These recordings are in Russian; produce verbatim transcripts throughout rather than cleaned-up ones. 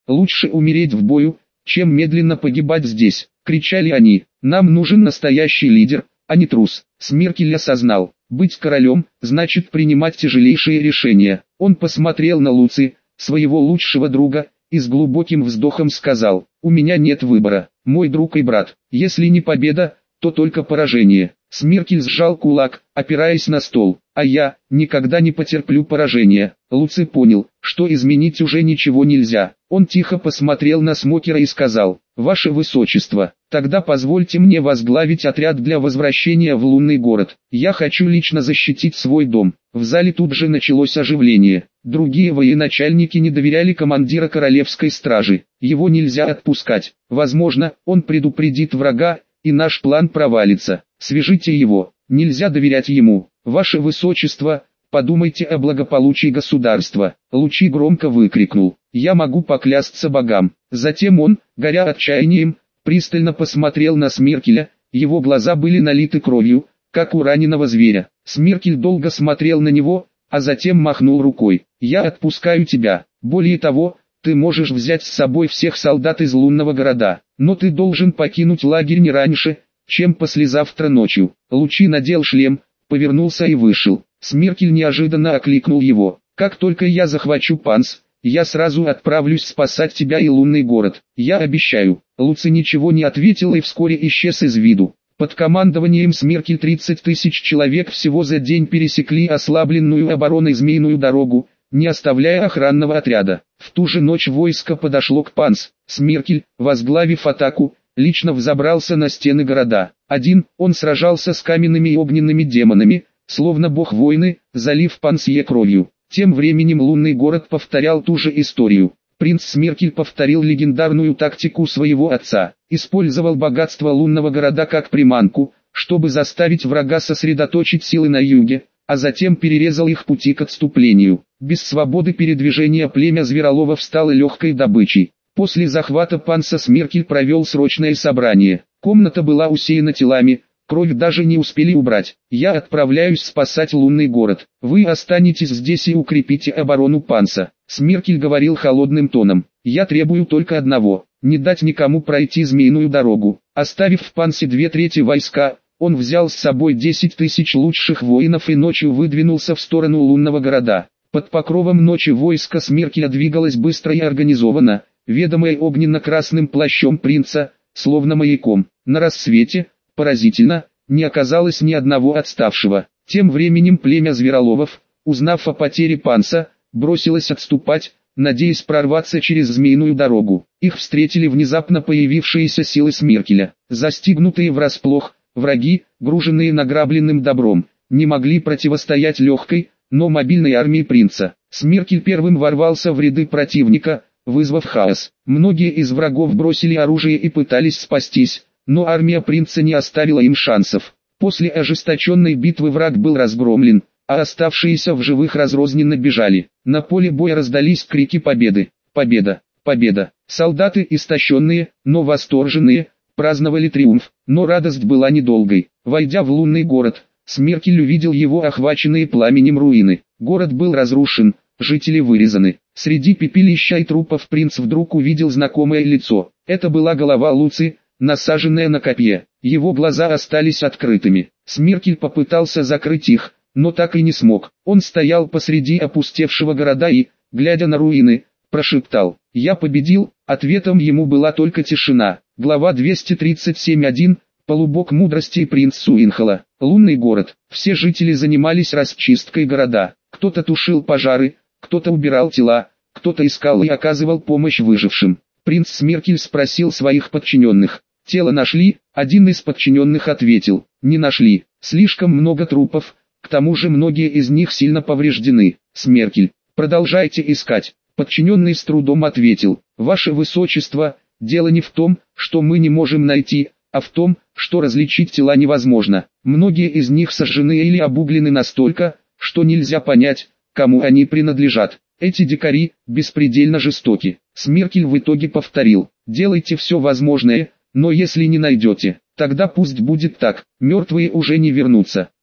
Лучше умереть в бою, чем медленно погибать здесь, кричали они. Нам нужен настоящий лидер, а не трус. Смеркель осознал, быть королем, значит принимать тяжелейшие решения. Он посмотрел на Луци, своего лучшего друга, и с глубоким вздохом сказал: «У меня нет выбора, мой друг и брат, если не победа, то только поражение». Смеркель сжал кулак, опираясь на стол. «А я никогда не потерплю поражения». Луци понял, что изменить уже ничего нельзя. Он тихо посмотрел на Смокера и сказал: «Ваше Высочество, тогда позвольте мне возглавить отряд для возвращения в лунный город. Я хочу лично защитить свой дом». В зале тут же началось оживление. Другие военачальники не доверяли командира королевской стражи. Его нельзя отпускать. Возможно, он предупредит врага, и наш план провалится. Свяжите его. Нельзя доверять ему. Ваше Высочество, подумайте о благополучии государства. Лучи громко выкрикнул: «Я могу поклясться богам». Затем он, горя отчаянием, пристально посмотрел на Смеркеля. Его глаза были налиты кровью, как у раненого зверя. Смеркель долго смотрел на него, а затем махнул рукой: «Я отпускаю тебя. Более того, ты можешь взять с собой всех солдат из лунного города, но ты должен покинуть лагерь не раньше, чем послезавтра ночью». Лучи надел шлем, повернулся и вышел. Смеркель неожиданно окликнул его: «Как только я захвачу Панс, я сразу отправлюсь спасать тебя и лунный город. Я обещаю». Луци ничего не ответил и вскоре исчез из виду. Под командованием Смеркель тридцать тысяч человек всего за день пересекли ослабленную обороной Змеиную дорогу, не оставляя охранного отряда. В ту же ночь войско подошло к Панс. Смеркель, возглавив атаку, лично взобрался на стены города. Один, он сражался с каменными и огненными демонами, словно бог войны, залив Пансье кровью. Тем временем лунный город повторял ту же историю. Принц Смеркель повторил легендарную тактику своего отца, использовал богатство лунного города как приманку, чтобы заставить врага сосредоточить силы на юге, а затем перерезал их пути к отступлению. Без свободы передвижения племя Звероловов стало легкой добычей. После захвата Панса Смеркель провел срочное собрание. Комната была усеяна телами, кровь даже не успели убрать. «Я отправляюсь спасать лунный город. Вы останетесь здесь и укрепите оборону Панса». Смеркель говорил холодным тоном: «Я требую только одного – не дать никому пройти Змеиную дорогу». Оставив в Пансе две трети войска, он взял с собой десять тысяч лучших воинов и ночью выдвинулся в сторону лунного города. Под покровом ночи войско Смеркеля двигалось быстро и организованно, ведомое огненно-красным плащом принца, словно маяком. На рассвете, поразительно, не оказалось ни одного отставшего. Тем временем племя Звероловов, узнав о потере Панса, бросилось отступать, надеясь прорваться через Змеиную дорогу. Их встретили внезапно появившиеся силы Смеркеля. Застигнутые врасплох, враги, груженные награбленным добром, не могли противостоять легкой, но мобильной армии принца. Смеркель первым ворвался в ряды противника, вызвав хаос. Многие из врагов бросили оружие и пытались спастись, но армия принца не оставила им шансов. После ожесточенной битвы враг был разгромлен, а оставшиеся в живых разрозненно бежали. На поле боя раздались крики победы. Победа! Победа! Солдаты, истощенные, но восторженные, праздновали триумф, но радость была недолгой. Войдя в лунный город, Смеркель увидел его охваченные пламенем руины. Город был разрушен, жители вырезаны. Среди пепелища и трупов принц вдруг увидел знакомое лицо. Это была голова Луци, насаженная на копье. Его глаза остались открытыми. Смеркель попытался закрыть их, но так и не смог. Он стоял посреди опустевшего города и, глядя на руины, прошептал: «Я победил». Ответом ему была только тишина. Глава двести тридцать семь точка один. Полубог мудрости и принц Суинхола. Лунный город. Все жители занимались расчисткой города. Кто-то тушил пожары, кто-то убирал тела, кто-то искал и оказывал помощь выжившим. Принц Смеркель спросил своих подчиненных: «Тело нашли?» Один из подчиненных ответил: «Не нашли. Слишком много трупов, к тому же многие из них сильно повреждены». Смеркель: «Продолжайте искать». Подчиненный с трудом ответил: «Ваше Высочество, дело не в том, что мы не можем найти, а в том, что различить тела невозможно. Многие из них сожжены или обуглены настолько, что нельзя понять, кому они принадлежат. Эти дикари беспредельно жестоки». Смеркель в итоге повторил: «Делайте все возможное, но если не найдете, тогда пусть будет так, мертвые уже не вернутся».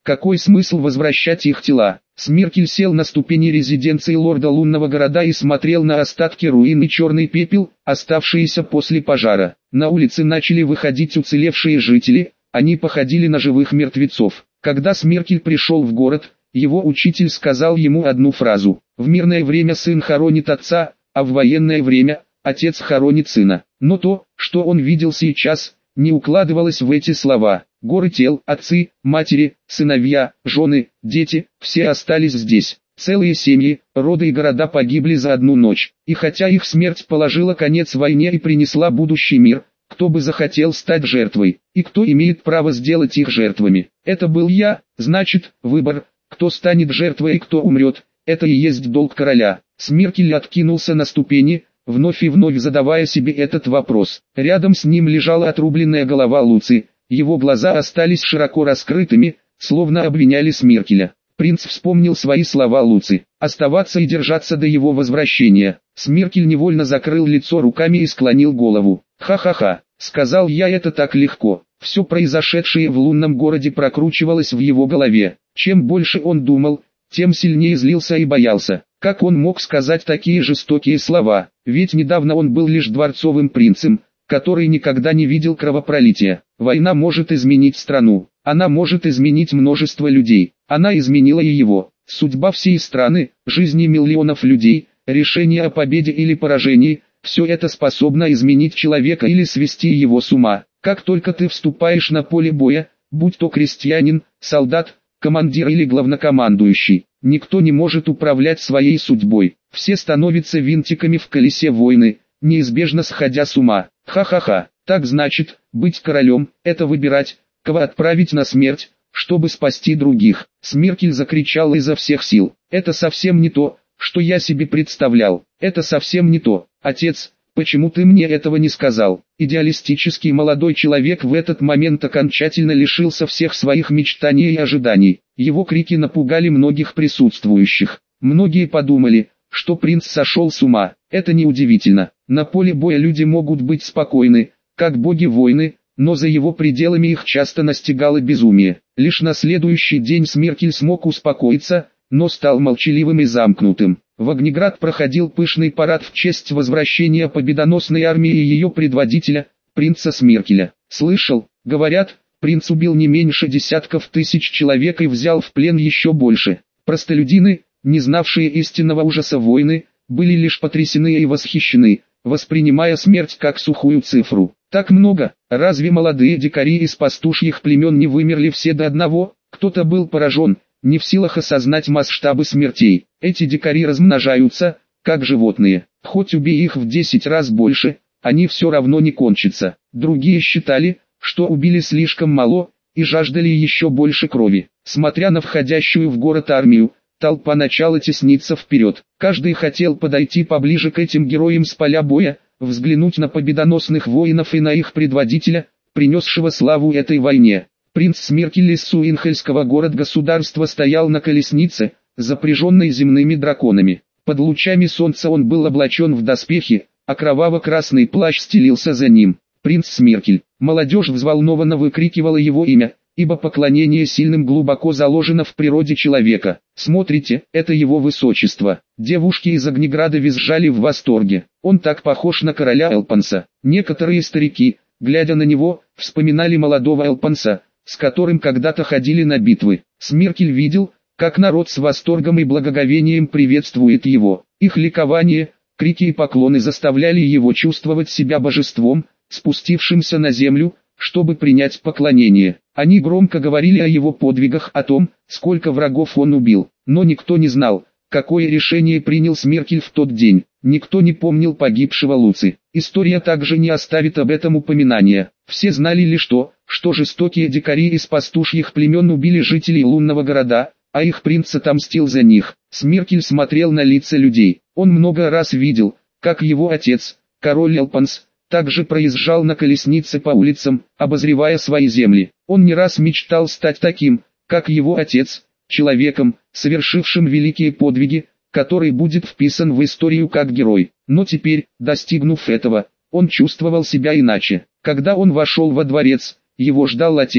Какой смысл возвращать их тела? Смеркель сел на ступени резиденции лорда лунного города и смотрел на остатки руин и черный пепел, оставшиеся после пожара. На улице начали выходить уцелевшие жители, они походили на живых мертвецов. Когда Смеркель пришел в город, его учитель сказал ему одну фразу: «В мирное время сын хоронит отца, а в военное время отец хоронит сына». Но то, что он видел сейчас, не укладывалось в эти слова. Горы тел, отцы, матери, сыновья, жены, дети, все остались здесь. Целые семьи, роды и города погибли за одну ночь. И хотя их смерть положила конец войне и принесла будущий мир, кто бы захотел стать жертвой, и кто имеет право сделать их жертвами? Это был я, значит, выбор, кто станет жертвой и кто умрет, это и есть долг короля. Смеркель откинулся на ступени, вновь и вновь задавая себе этот вопрос. Рядом с ним лежала отрубленная голова Луци, его глаза остались широко раскрытыми, словно обвиняли Смеркеля. Принц вспомнил свои слова Луци: оставаться и держаться до его возвращения. Смеркель невольно закрыл лицо руками и склонил голову. «Ха-ха-ха», — сказал я, — это так легко. Все произошедшее в лунном городе прокручивалось в его голове. Чем больше он думал, тем сильнее злился и боялся. Как он мог сказать такие жестокие слова? Ведь недавно он был лишь дворцовым принцем, который никогда не видел кровопролития. Война может изменить страну, она может изменить множество людей, она изменила и его. Судьба всей страны, жизни миллионов людей, решение о победе или поражении – все это способно изменить человека или свести его с ума. Как только ты вступаешь на поле боя, будь то крестьянин, солдат, командир или главнокомандующий, никто не может управлять своей судьбой. Все становятся винтиками в колесе войны, неизбежно сходя с ума. Ха-ха-ха, так значит, быть королем – это выбирать, кого отправить на смерть, чтобы спасти других. Смеркель закричал изо всех сил. Это совсем не то, что я себе представлял. Это совсем не то. Отец, почему ты мне этого не сказал? Идеалистический молодой человек в этот момент окончательно лишился всех своих мечтаний и ожиданий. Его крики напугали многих присутствующих. Многие подумали, что принц сошел с ума. Это неудивительно. На поле боя люди могут быть спокойны, как боги войны, но за его пределами их часто настигало безумие. Лишь на следующий день Смеркель смог успокоиться, но стал молчаливым и замкнутым. В Огнеград проходил пышный парад в честь возвращения победоносной армии и ее предводителя, принца Смеркеля. Слышал, говорят, принц убил не меньше десятков тысяч человек и взял в плен еще больше. Простолюдины, не знавшие истинного ужаса войны, были лишь потрясены и восхищены, воспринимая смерть как сухую цифру. Так много, разве молодые дикари из пастушьих племен не вымерли все до одного? Кто-то был поражен, не в силах осознать масштабы смертей. Эти дикари размножаются, как животные. Хоть убей их в десять раз больше, они все равно не кончатся. Другие считали, что убили слишком мало, и жаждали еще больше крови. Смотря на входящую в город армию, толпа начала тесниться вперед. Каждый хотел подойти поближе к этим героям с поля боя, взглянуть на победоносных воинов и на их предводителя, принесшего славу этой войне. Принц Смеркель из Суинхельского город-государства стоял на колеснице, запряженной земными драконами. Под лучами солнца он был облачен в доспехи, а кроваво-красный плащ стелился за ним. Принц Смеркель. Молодежь взволнованно выкрикивала его имя, ибо поклонение сильным глубоко заложено в природе человека. Смотрите, это его высочество. Девушки из Огнеграда визжали в восторге. Он так похож на короля Элпанса. Некоторые старики, глядя на него, вспоминали молодого Элпанса, с которым когда-то ходили на битвы. Смеркель видел, как народ с восторгом и благоговением приветствует его. Их ликование, крики и поклоны заставляли его чувствовать себя божеством, спустившимся на землю, чтобы принять поклонение. Они громко говорили о его подвигах, о том, сколько врагов он убил. Но никто не знал, какое решение принял Смеркель в тот день. Никто не помнил погибшего Луци. История также не оставит об этом упоминания. Все знали лишь то, что жестокие дикари из пастушьих племен убили жителей лунного города, а их принц отомстил за них. Смеркель смотрел на лица людей. Он много раз видел, как его отец, король Элпанс, также проезжал на колеснице по улицам, обозревая свои земли. Он не раз мечтал стать таким, как его отец, человеком, совершившим великие подвиги, который будет вписан в историю как герой. Но теперь, достигнув этого, он чувствовал себя иначе. Когда он вошел во дворец, его ждал отец,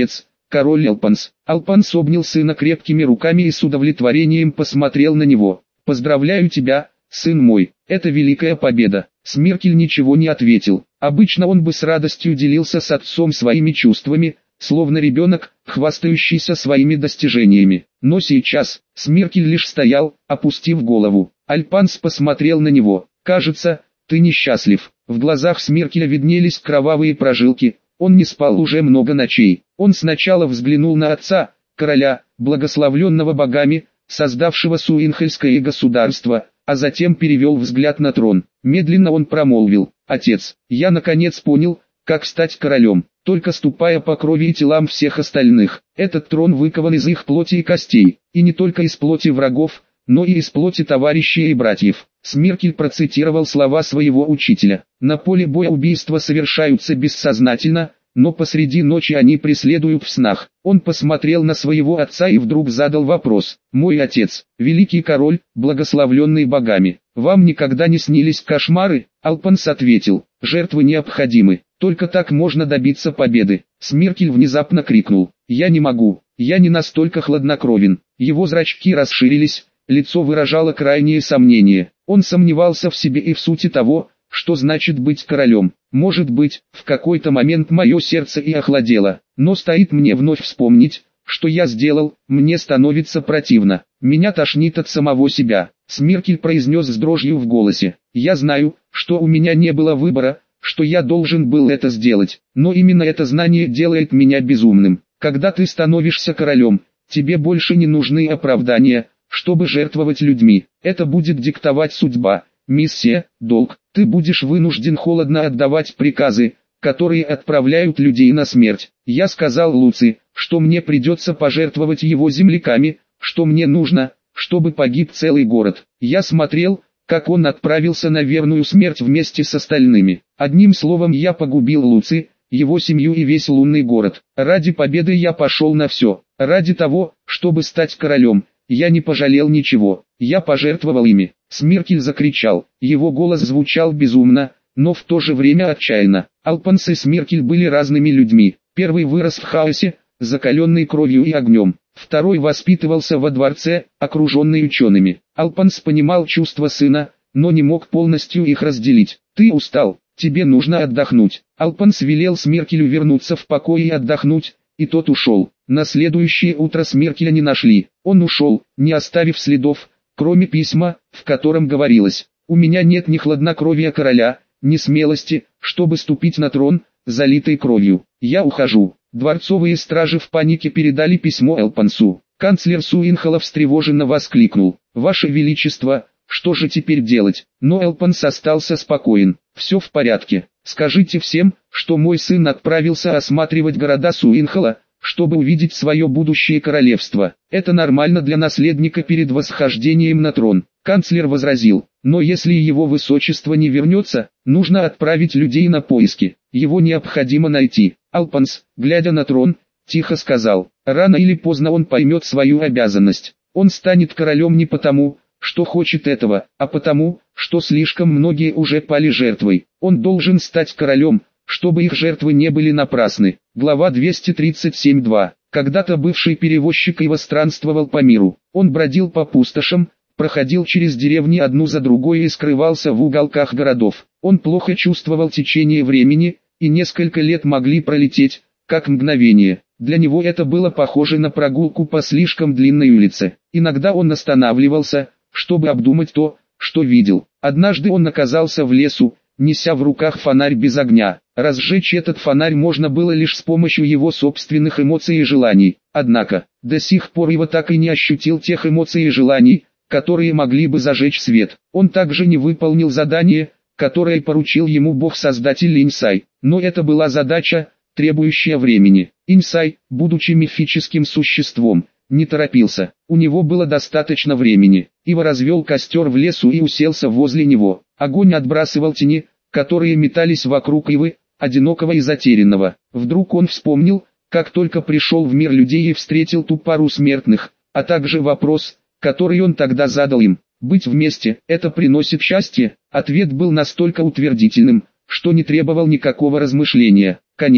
король Алпанс. Алпанс обнял сына крепкими руками и с удовлетворением посмотрел на него. «Поздравляю тебя, сын мой, это великая победа». Смеркель ничего не ответил. Обычно он бы с радостью делился с отцом своими чувствами, словно ребенок, хвастающийся своими достижениями. Но сейчас, Смеркель лишь стоял, опустив голову. Алпанс посмотрел на него. «Кажется, ты несчастлив». В глазах Смеркеля виднелись кровавые прожилки. Он не спал уже много ночей. Он сначала взглянул на отца, короля, благословленного богами, создавшего Суинхельское государство, а затем перевел взгляд на трон. Медленно он промолвил: «Отец, я наконец понял, как стать королем, только ступая по крови и телам всех остальных. Этот трон выкован из их плоти и костей, и не только из плоти врагов, но и из плоти товарищей и братьев». Смеркель процитировал слова своего учителя. «На поле боя убийства совершаются бессознательно, но посреди ночи они преследуют в снах». Он посмотрел на своего отца и вдруг задал вопрос: «Мой отец, великий король, благословленный богами, вам никогда не снились кошмары?» Алпанс ответил: «Жертвы необходимы, только так можно добиться победы». Смеркель внезапно крикнул: «Я не могу, я не настолько хладнокровен». Его зрачки расширились, лицо выражало крайнее сомнение. Он сомневался в себе и в сути того, что значит быть королем. «Может быть, в какой-то момент мое сердце и охладело, но стоит мне вновь вспомнить, что я сделал, мне становится противно, меня тошнит от самого себя». Смеркель произнес с дрожью в голосе: «Я знаю, что у меня не было выбора, что я должен был это сделать, но именно это знание делает меня безумным. Когда ты становишься королем, тебе больше не нужны оправдания, чтобы жертвовать людьми. Это будет диктовать судьба, миссия, долг. Ты будешь вынужден холодно отдавать приказы, которые отправляют людей на смерть. Я сказал Луци, что мне придется пожертвовать его земляками, что мне нужно, чтобы погиб целый город. Я смотрел, как он отправился на верную смерть вместе с остальными. Одним словом, я погубил Луци, его семью и весь лунный город. Ради победы я пошел на все. Ради того, чтобы стать королем, я не пожалел ничего. Я пожертвовал ими». Смеркель закричал. Его голос звучал безумно, но в то же время отчаянно. Алпанс и Смеркель были разными людьми. Первый вырос в хаосе, закаленный кровью и огнем. Второй воспитывался во дворце, окруженный учеными. Алпанс понимал чувства сына, но не мог полностью их разделить. «Ты устал, тебе нужно отдохнуть». Алпанс велел Смеркелю вернуться в покой и отдохнуть, и тот ушел. На следующее утро Смеркеля не нашли. Он ушел, не оставив следов, кроме письма, в котором говорилось: «У меня нет ни хладнокровия короля, ни смелости, чтобы ступить на трон, залитый кровью. Я ухожу». Дворцовые стражи в панике передали письмо Алпансу. Канцлер Суинхола встревоженно воскликнул: «Ваше Величество, что же теперь делать?» Но Алпанс остался спокоен. «Все в порядке. Скажите всем, что мой сын отправился осматривать города Суинхола, чтобы увидеть свое будущее королевство. Это нормально для наследника перед восхождением на трон». Канцлер возразил: «Но если его высочество не вернется, нужно отправить людей на поиски. Его необходимо найти». Алпанс, глядя на трон, тихо сказал: «Рано или поздно он поймет свою обязанность. Он станет королем не потому, что хочет этого, а потому, что слишком многие уже пали жертвой. Он должен стать королем, чтобы их жертвы не были напрасны». Глава двести тридцать семь два. Когда-то бывший перевозчик Ива странствовал по миру. Он бродил по пустошам, проходил через деревни одну за другой и скрывался в уголках городов. Он плохо чувствовал течение времени, и несколько лет могли пролететь, как мгновение. Для него это было похоже на прогулку по слишком длинной улице. Иногда он останавливался, чтобы обдумать то, что видел. Однажды он оказался в лесу, неся в руках фонарь без огня. Разжечь этот фонарь можно было лишь с помощью его собственных эмоций и желаний. Однако, до сих пор его так и не ощутил тех эмоций и желаний, которые могли бы зажечь свет. Он также не выполнил задание, которое поручил ему бог-создатель Инсай. Но это была задача, требующая времени. Инсай, будучи мифическим существом, не торопился. У него было достаточно времени. Ива развел костер в лесу и уселся возле него. Огонь отбрасывал тени, которые метались вокруг Ивы, одинокого и затерянного. Вдруг он вспомнил, как только пришел в мир людей и встретил ту пару смертных, а также вопрос, который он тогда задал им: «Быть вместе – это приносит счастье?» Ответ был настолько утвердительным, что не требовал никакого размышления. Конечно,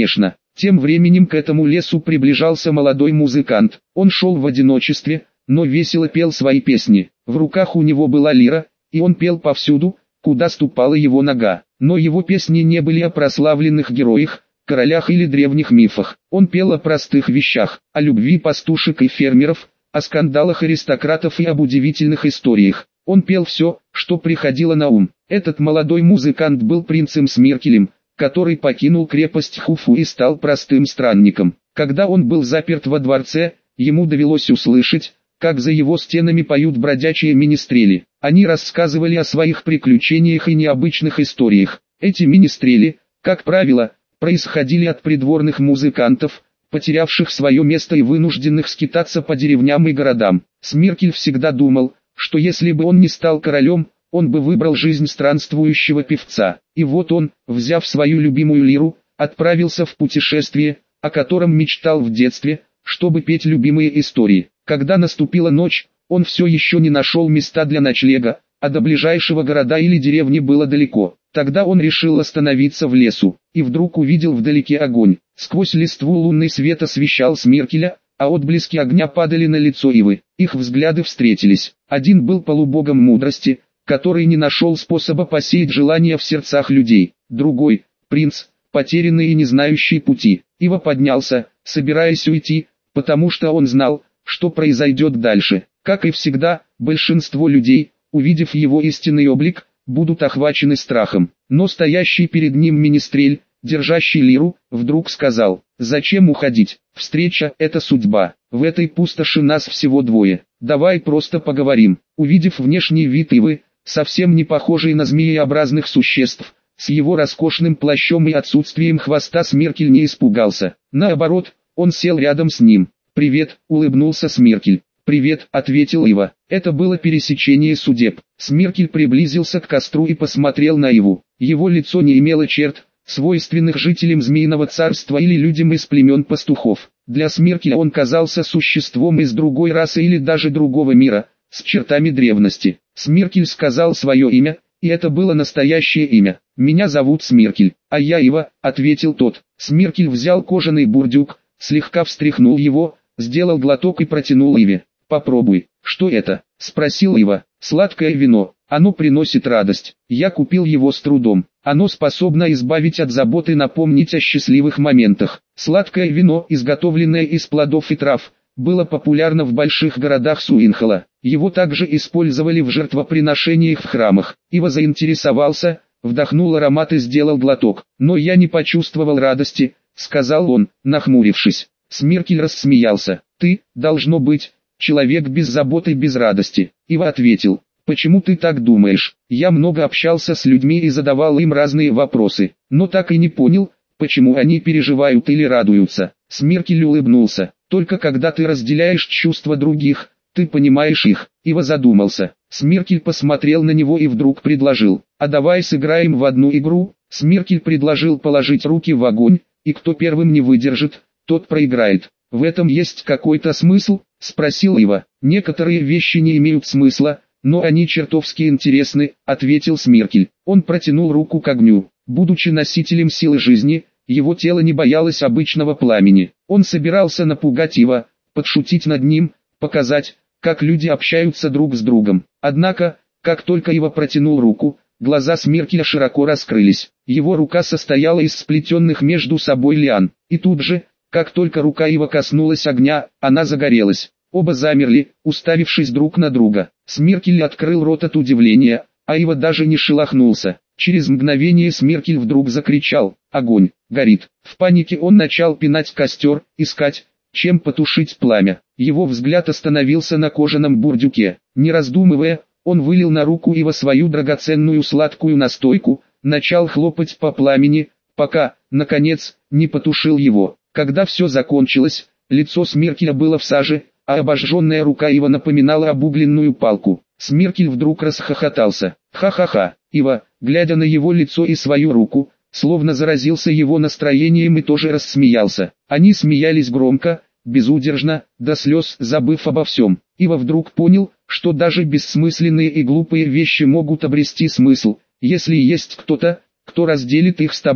Тем временем к этому лесу приближался молодой музыкант. Он шел в одиночестве, но весело пел свои песни. В руках у него была лира, и он пел повсюду, куда ступала его нога. Но его песни не были о прославленных героях, королях или древних мифах. Он пел о простых вещах, о любви пастушек и фермеров, о скандалах аристократов и об удивительных историях. Он пел все, что приходило на ум. Этот молодой музыкант был принцем Смиркелем, который покинул крепость Хуфу и стал простым странником. Когда он был заперт во дворце, ему довелось услышать, как за его стенами поют бродячие министрели. Они рассказывали о своих приключениях и необычных историях. Эти министрели, как правило, происходили от придворных музыкантов, потерявших свое место и вынужденных скитаться по деревням и городам. Смиркель всегда думал, что если бы он не стал королем, он бы выбрал жизнь странствующего певца. И вот он, взяв свою любимую лиру, отправился в путешествие, о котором мечтал в детстве, чтобы петь любимые истории. Когда наступила ночь, он все еще не нашел места для ночлега, а до ближайшего города или деревни было далеко. Тогда он решил остановиться в лесу, и вдруг увидел вдалеке огонь. Сквозь листву лунный свет освещал Смиркеля, а отблески огня падали на лицо ивы. Их взгляды встретились. Один был полубогом мудрости, который не нашел способа посеять желания в сердцах людей. Другой — принц, потерянный и не знающий пути. Ива поднялся, собираясь уйти, потому что он знал, что произойдет дальше. Как и всегда, большинство людей, увидев его истинный облик, будут охвачены страхом. Но стоящий перед ним министрель, держащий лиру, вдруг сказал: «Зачем уходить? Встреча — это судьба. В этой пустоши нас всего двое. Давай просто поговорим». Увидев внешний вид Ивы, совсем не похожий на змееобразных существ, с его роскошным плащом и отсутствием хвоста, Смиркель не испугался. Наоборот, он сел рядом с ним. «Привет», — улыбнулся Смиркель. «Привет», — ответил Ива. Это было пересечение судеб. Смиркель приблизился к костру и посмотрел на Иву. Его лицо не имело черт, свойственных жителям Змеиного царства или людям из племен пастухов. Для Смиркеля он казался существом из другой расы или даже другого мира, с чертами древности. Смиркель сказал свое имя, и это было настоящее имя. «Меня зовут Смиркель, а я Ива», — ответил тот. Смиркель взял кожаный бурдюк, слегка встряхнул его, сделал глоток и протянул Иве. «Попробуй». «Что это?» — спросил Ива. «Сладкое вино. Оно приносит радость. Я купил его с трудом. Оно способно избавить от забот и напомнить о счастливых моментах». Сладкое вино, изготовленное из плодов и трав, было популярно в больших городах Суинхола. Его также использовали в жертвоприношениях в храмах. Ива заинтересовался, вдохнул аромат и сделал глоток. «Но я не почувствовал радости», — сказал он, нахмурившись. Смиркель рассмеялся. «Ты, должно быть, человек без забот и без радости». Ива ответил: «Почему ты так думаешь? Я много общался с людьми и задавал им разные вопросы, но так и не понял, почему они переживают или радуются». Смиркель улыбнулся. «Только когда ты разделяешь чувства других, ты понимаешь их». Ива задумался. Смиркель посмотрел на него и вдруг предложил: «А давай сыграем в одну игру». Смиркель предложил положить руки в огонь, и кто первым не выдержит, тот проиграет. «В этом есть какой-то смысл?» — спросил Ива. «Некоторые вещи не имеют смысла, но они чертовски интересны», — ответил Смиркель. Он протянул руку к огню. Будучи носителем силы жизни, его тело не боялось обычного пламени. Он собирался напугать Ива, подшутить над ним, показать, как люди общаются друг с другом. Однако, как только Ива протянул руку, глаза Смиркеля широко раскрылись. Его рука состояла из сплетенных между собой лиан. И тут же, как только рука Ива коснулась огня, она загорелась. Оба замерли, уставившись друг на друга. Смиркель открыл рот от удивления, а Ива даже не шелохнулся. Через мгновение Смиркель вдруг закричал: «Огонь! Горит!». В панике он начал пинать костер, искать, чем потушить пламя. Его взгляд остановился на кожаном бурдюке. Не раздумывая, он вылил на руку Ива свою драгоценную сладкую настойку, начал хлопать по пламени, пока, наконец, не потушил его. Когда все закончилось, лицо Смиркеля было в саже, а обожженная рука Ива напоминала обугленную палку. Смиркель вдруг расхохотался. «Ха-ха-ха!» Ива, глядя на его лицо и свою руку, словно заразился его настроением и тоже рассмеялся. Они смеялись громко, безудержно, до слез, забыв обо всем. Ива вдруг понял, что даже бессмысленные и глупые вещи могут обрести смысл, если есть кто-то, кто разделит их с тобой.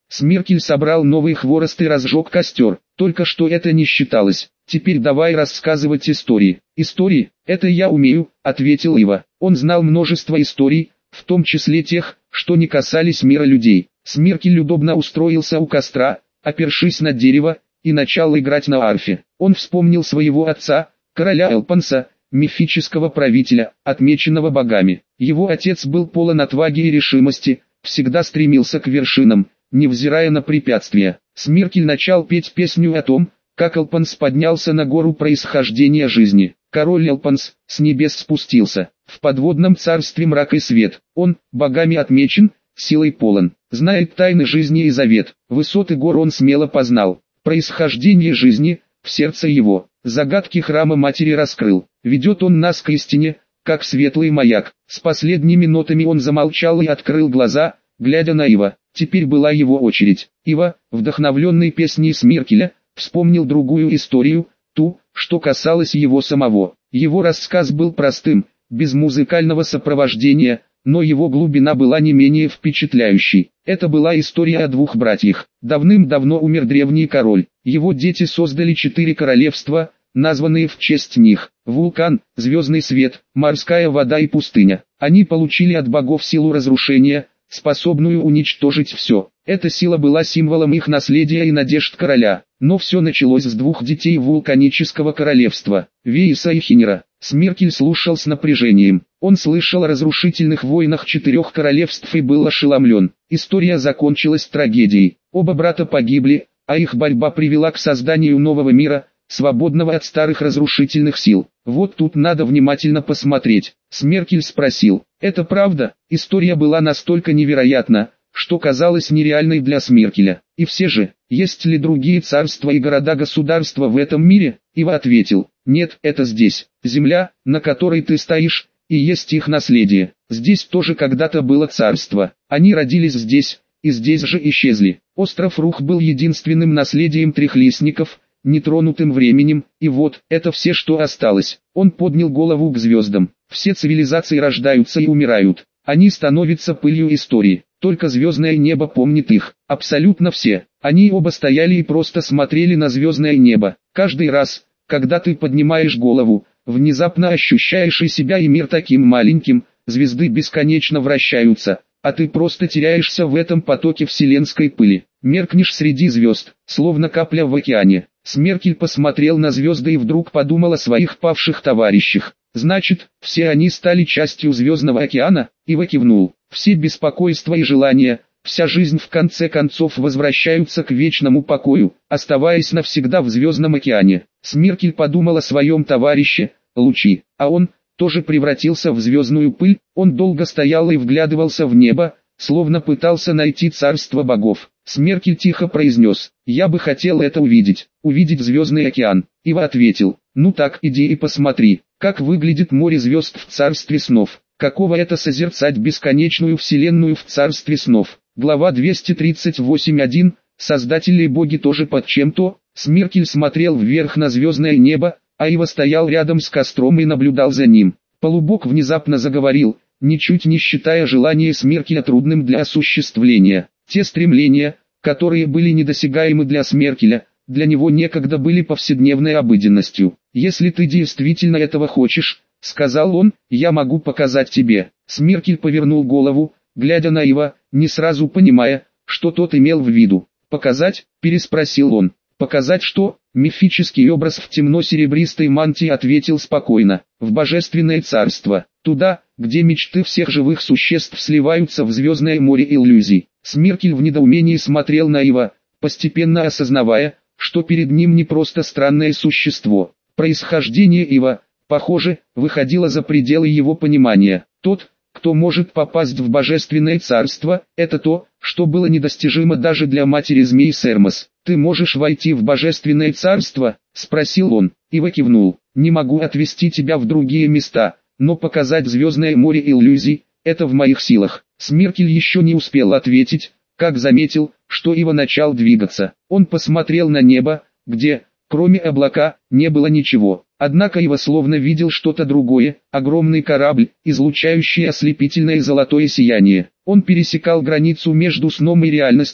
Смеркель собрал новый хворост и разжег костер. Только что это не считалось. Теперь давай рассказывать истории. Истории, это я умею, ответил Ива. Он знал множество историй, в том числе тех, что не касались мира людей. Смеркель удобно устроился у костра, опершись на дерево, и начал играть на арфе. Он вспомнил своего отца, короля Элпанса, мифического правителя, отмеченного богами. Его отец был полон отваги и решимости, всегда стремился к вершинам, невзирая на препятствия. Смеркель начал петь песню о том, как Элпанс поднялся на гору происхождения жизни. Король Элпанс с небес спустился. В подводном царстве мрак и свет. Он, богами отмечен, силой полон. Знает тайны жизни и завет. Высоты гор он смело познал. Происхождение жизни, в сердце его. Загадки храма матери раскрыл. Ведет он нас к истине, как светлый маяк. С последними нотами он замолчал и открыл глаза, глядя на Ива. Теперь была его очередь. Ива, вдохновленный песней Смеркеля, вспомнил другую историю, ту, что касалась его самого. Его рассказ был простым, без музыкального сопровождения, но его глубина была не менее впечатляющей. Это была история о двух братьях. Давным-давно умер древний король. Его дети создали четыре королевства, названные в честь них: вулкан, звездный свет, морская вода и пустыня. Они получили от богов силу разрушения, способную уничтожить все. Эта сила была символом их наследия и надежд короля. Но все началось с двух детей вулканического королевства, Вейса и Хинера. Смеркель слушал с напряжением. Он слышал о разрушительных войнах четырех королевств и был ошеломлен. История закончилась трагедией. Оба брата погибли, а их борьба привела к созданию нового мира, свободного от старых разрушительных сил. Вот тут надо внимательно посмотреть. Смеркель спросил: это правда? История была настолько невероятна, что казалось нереальной для Смеркеля. И все же, есть ли другие царства и города-государства в этом мире? Ива ответил: нет, это здесь. Земля, на которой ты стоишь, и есть их наследие. Здесь тоже когда-то было царство. Они родились здесь, и здесь же исчезли. Остров Рух был единственным наследием трехлистников, нетронутым временем, и вот, это все, что осталось. Он поднял голову к звездам. Все цивилизации рождаются и умирают. Они становятся пылью истории. Только звездное небо помнит их. Абсолютно все. Они оба стояли и просто смотрели на звездное небо. Каждый раз, когда ты поднимаешь голову, внезапно ощущаешь и себя и мир таким маленьким, звезды бесконечно вращаются, а ты просто теряешься в этом потоке вселенской пыли. Меркнешь среди звезд, словно капля в океане. Смеркель посмотрел на звезды и вдруг подумал о своих павших товарищах. Значит, все они стали частью звездного океана? Ива кивнул. Все беспокойства и желания, вся жизнь в конце концов возвращаются к вечному покою, оставаясь навсегда в звездном океане. Смеркель подумал о своем товарище, Лучи, а он тоже превратился в звездную пыль. Он долго стоял и вглядывался в небо, словно пытался найти царство богов. Смеркель тихо произнес: я бы хотел это увидеть, увидеть звездный океан. Ива ответил: ну так, иди и посмотри, как выглядит море звезд в царстве снов. Каково это созерцать бесконечную вселенную в царстве снов. Глава двести тридцать восемь один. Создатели и боги тоже под чем-то. Смеркель смотрел вверх на звездное небо, а Ива стоял рядом с костром и наблюдал за ним. Полубог внезапно заговорил, ничуть не считая желания Смеркеля трудным для осуществления. Те стремления, которые были недосягаемы для Смеркеля, для него некогда были повседневной обыденностью. «Если ты действительно этого хочешь, — сказал он, — я могу показать тебе». Смеркель повернул голову, глядя на Ива, не сразу понимая, что тот имел в виду. «Показать?» — переспросил он. «Показать что?» — мифический образ в темно-серебристой мантии ответил спокойно. «В божественное царство, туда, где мечты всех живых существ сливаются в звездное море иллюзий». Смеркель в недоумении смотрел на Ива, постепенно осознавая, что перед ним не просто странное существо. Происхождение Ива, похоже, выходило за пределы его понимания. Тот, кто может попасть в божественное царство, это то, что было недостижимо даже для матери змей Сермос. «Ты можешь войти в божественное царство?» — спросил он. Ива кивнул. «Не могу отвести тебя в другие места, но показать звездное море иллюзий — это в моих силах». Смеркель еще не успел ответить, как заметил, что Ива начал двигаться. Он посмотрел на небо, где, кроме облака, не было ничего. Однако Ива словно видел что-то другое, огромный корабль, излучающий ослепительное золотое сияние. Он пересекал границу между сном и реальностью,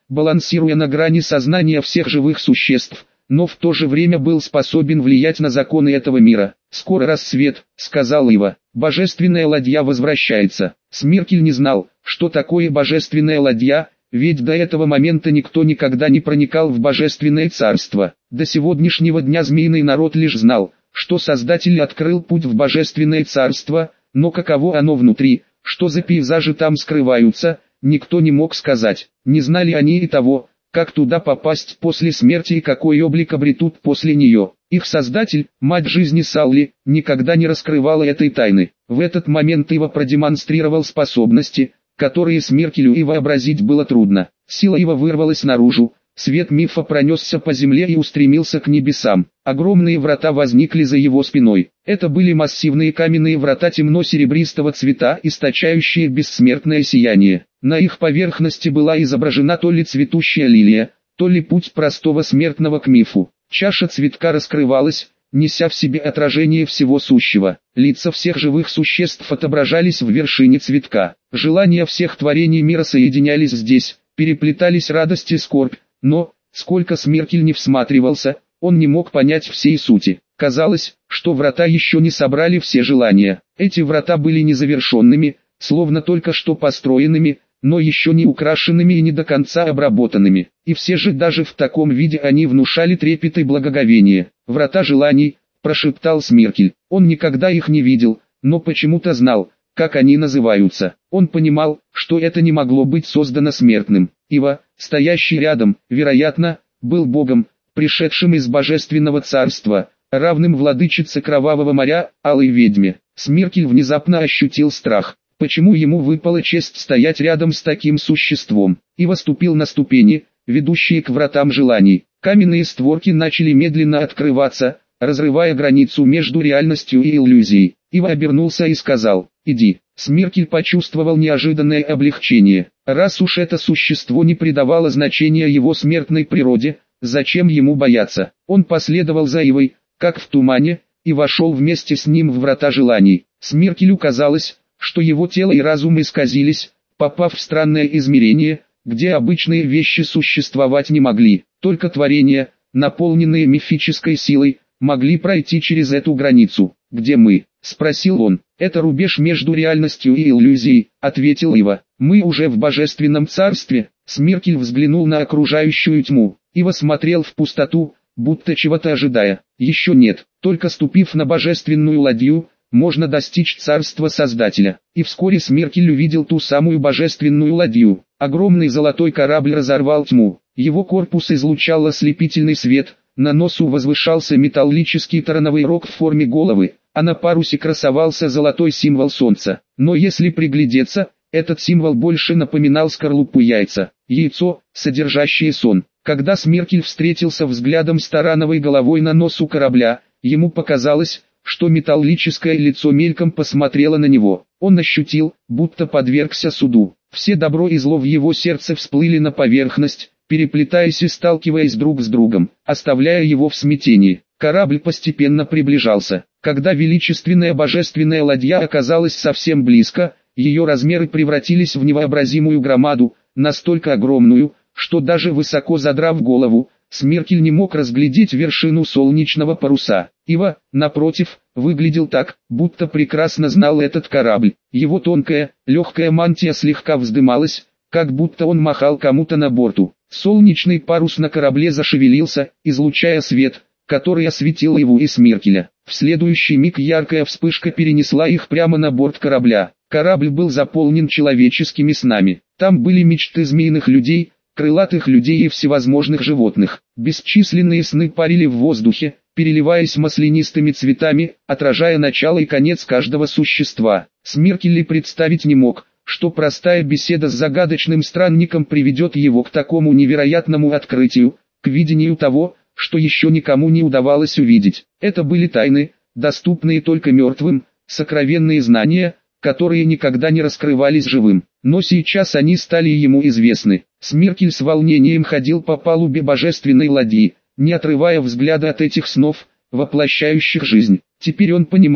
балансируя на грани сознания всех живых существ, но в то же время был способен влиять на законы этого мира. «Скоро рассвет», — сказал Ива. «Божественная ладья возвращается». Смиркель не знал, что такое божественная ладья, ведь до этого момента никто никогда не проникал в божественное царство. До сегодняшнего дня змеиный народ лишь знал, что Создатель открыл путь в божественное царство, но каково оно внутри, что за пейзажи там скрываются, никто не мог сказать. Не знали они и того, как туда попасть после смерти и какой облик обретут после нее. Их создатель, мать жизни Салли, никогда не раскрывала этой тайны. В этот момент Ива продемонстрировал способности, которые Смиркелю и вообразить было трудно. Сила Ива вырвалась наружу, свет мифа пронесся по земле и устремился к небесам. Огромные врата возникли за его спиной. Это были массивные каменные врата темно-серебристого цвета, источающие бессмертное сияние. На их поверхности была изображена то ли цветущая лилия, то ли путь простого смертного к мифу. Чаша цветка раскрывалась, неся в себе отражение всего сущего. Лица всех живых существ отображались в вершине цветка. Желания всех творений мира соединялись здесь, переплетались радость и скорбь, но, сколько Смиркель не всматривался, он не мог понять всей сути. Казалось, что врата еще не собрали все желания. Эти врата были незавершенными, словно только что построенными, но еще не украшенными и не до конца обработанными. И все же даже в таком виде они внушали трепет и благоговение. «Врата желаний», – прошептал Смиркель. Он никогда их не видел, но почему-то знал, как они называются. Он понимал, что это не могло быть создано смертным. Ива, стоящий рядом, вероятно, был богом, пришедшим из божественного царства, равным владычице Кровавого моря, алой ведьме. Смиркель внезапно ощутил страх. Почему ему выпала честь стоять рядом с таким существом? Ива ступил на ступени, ведущие к вратам желаний. Каменные створки начали медленно открываться, разрывая границу между реальностью и иллюзией. Ива обернулся и сказал: «Иди». Смиркель почувствовал неожиданное облегчение. Раз уж это существо не придавало значения его смертной природе, зачем ему бояться? Он последовал за Ивой, как в тумане, и вошел вместе с ним в врата желаний. Смиркелю казалось, что его тело и разум исказились, попав в странное измерение, где обычные вещи существовать не могли. Только творения, наполненные мифической силой, могли пройти через эту границу. «Где мы?» – спросил он. «Это рубеж между реальностью и иллюзией», – ответил Ива. «Мы уже в божественном царстве». Смиркель взглянул на окружающую тьму. Ива смотрел в пустоту, будто чего-то ожидая. «Еще нет, только ступив на божественную ладью, можно достичь царства Создателя». И вскоре Смиркель увидел ту самую божественную ладью. Огромный золотой корабль разорвал тьму. Его корпус излучал ослепительный свет, на носу возвышался металлический тороновый рог в форме головы, а на парусе красовался золотой символ солнца. Но если приглядеться, этот символ больше напоминал скорлупу яйца, яйцо, содержащее сон. Когда Смиркель встретился взглядом с тарановой головой на носу корабля, ему показалось, что металлическое лицо мельком посмотрело на него. Он ощутил, будто подвергся суду. Все добро и зло в его сердце всплыли на поверхность, переплетаясь и сталкиваясь друг с другом, оставляя его в смятении. Корабль постепенно приближался. Когда величественная божественная ладья оказалась совсем близко, ее размеры превратились в невообразимую громаду, настолько огромную, что даже высоко задрав голову, Смиркель не мог разглядеть вершину солнечного паруса. Ива, напротив, выглядел так, будто прекрасно знал этот корабль. Его тонкая, легкая мантия слегка вздымалась, как будто он махал кому-то на борту. Солнечный парус на корабле зашевелился, излучая свет, который осветил его и Смиркеля. В следующий миг яркая вспышка перенесла их прямо на борт корабля. Корабль был заполнен человеческими снами. Там были мечты змеиных людей, крылатых людей и всевозможных животных. Бесчисленные сны парили в воздухе, переливаясь маслянистыми цветами, отражая начало и конец каждого существа. Смиркель представить не мог, что простая беседа с загадочным странником приведет его к такому невероятному открытию, к видению того, что еще никому не удавалось увидеть. Это были тайны, доступные только мертвым, сокровенные знания, которые никогда не раскрывались живым. Но сейчас они стали ему известны. Смиркель с волнением ходил по палубе божественной ладьи, не отрывая взгляда от этих снов, воплощающих жизнь. Теперь он понимал,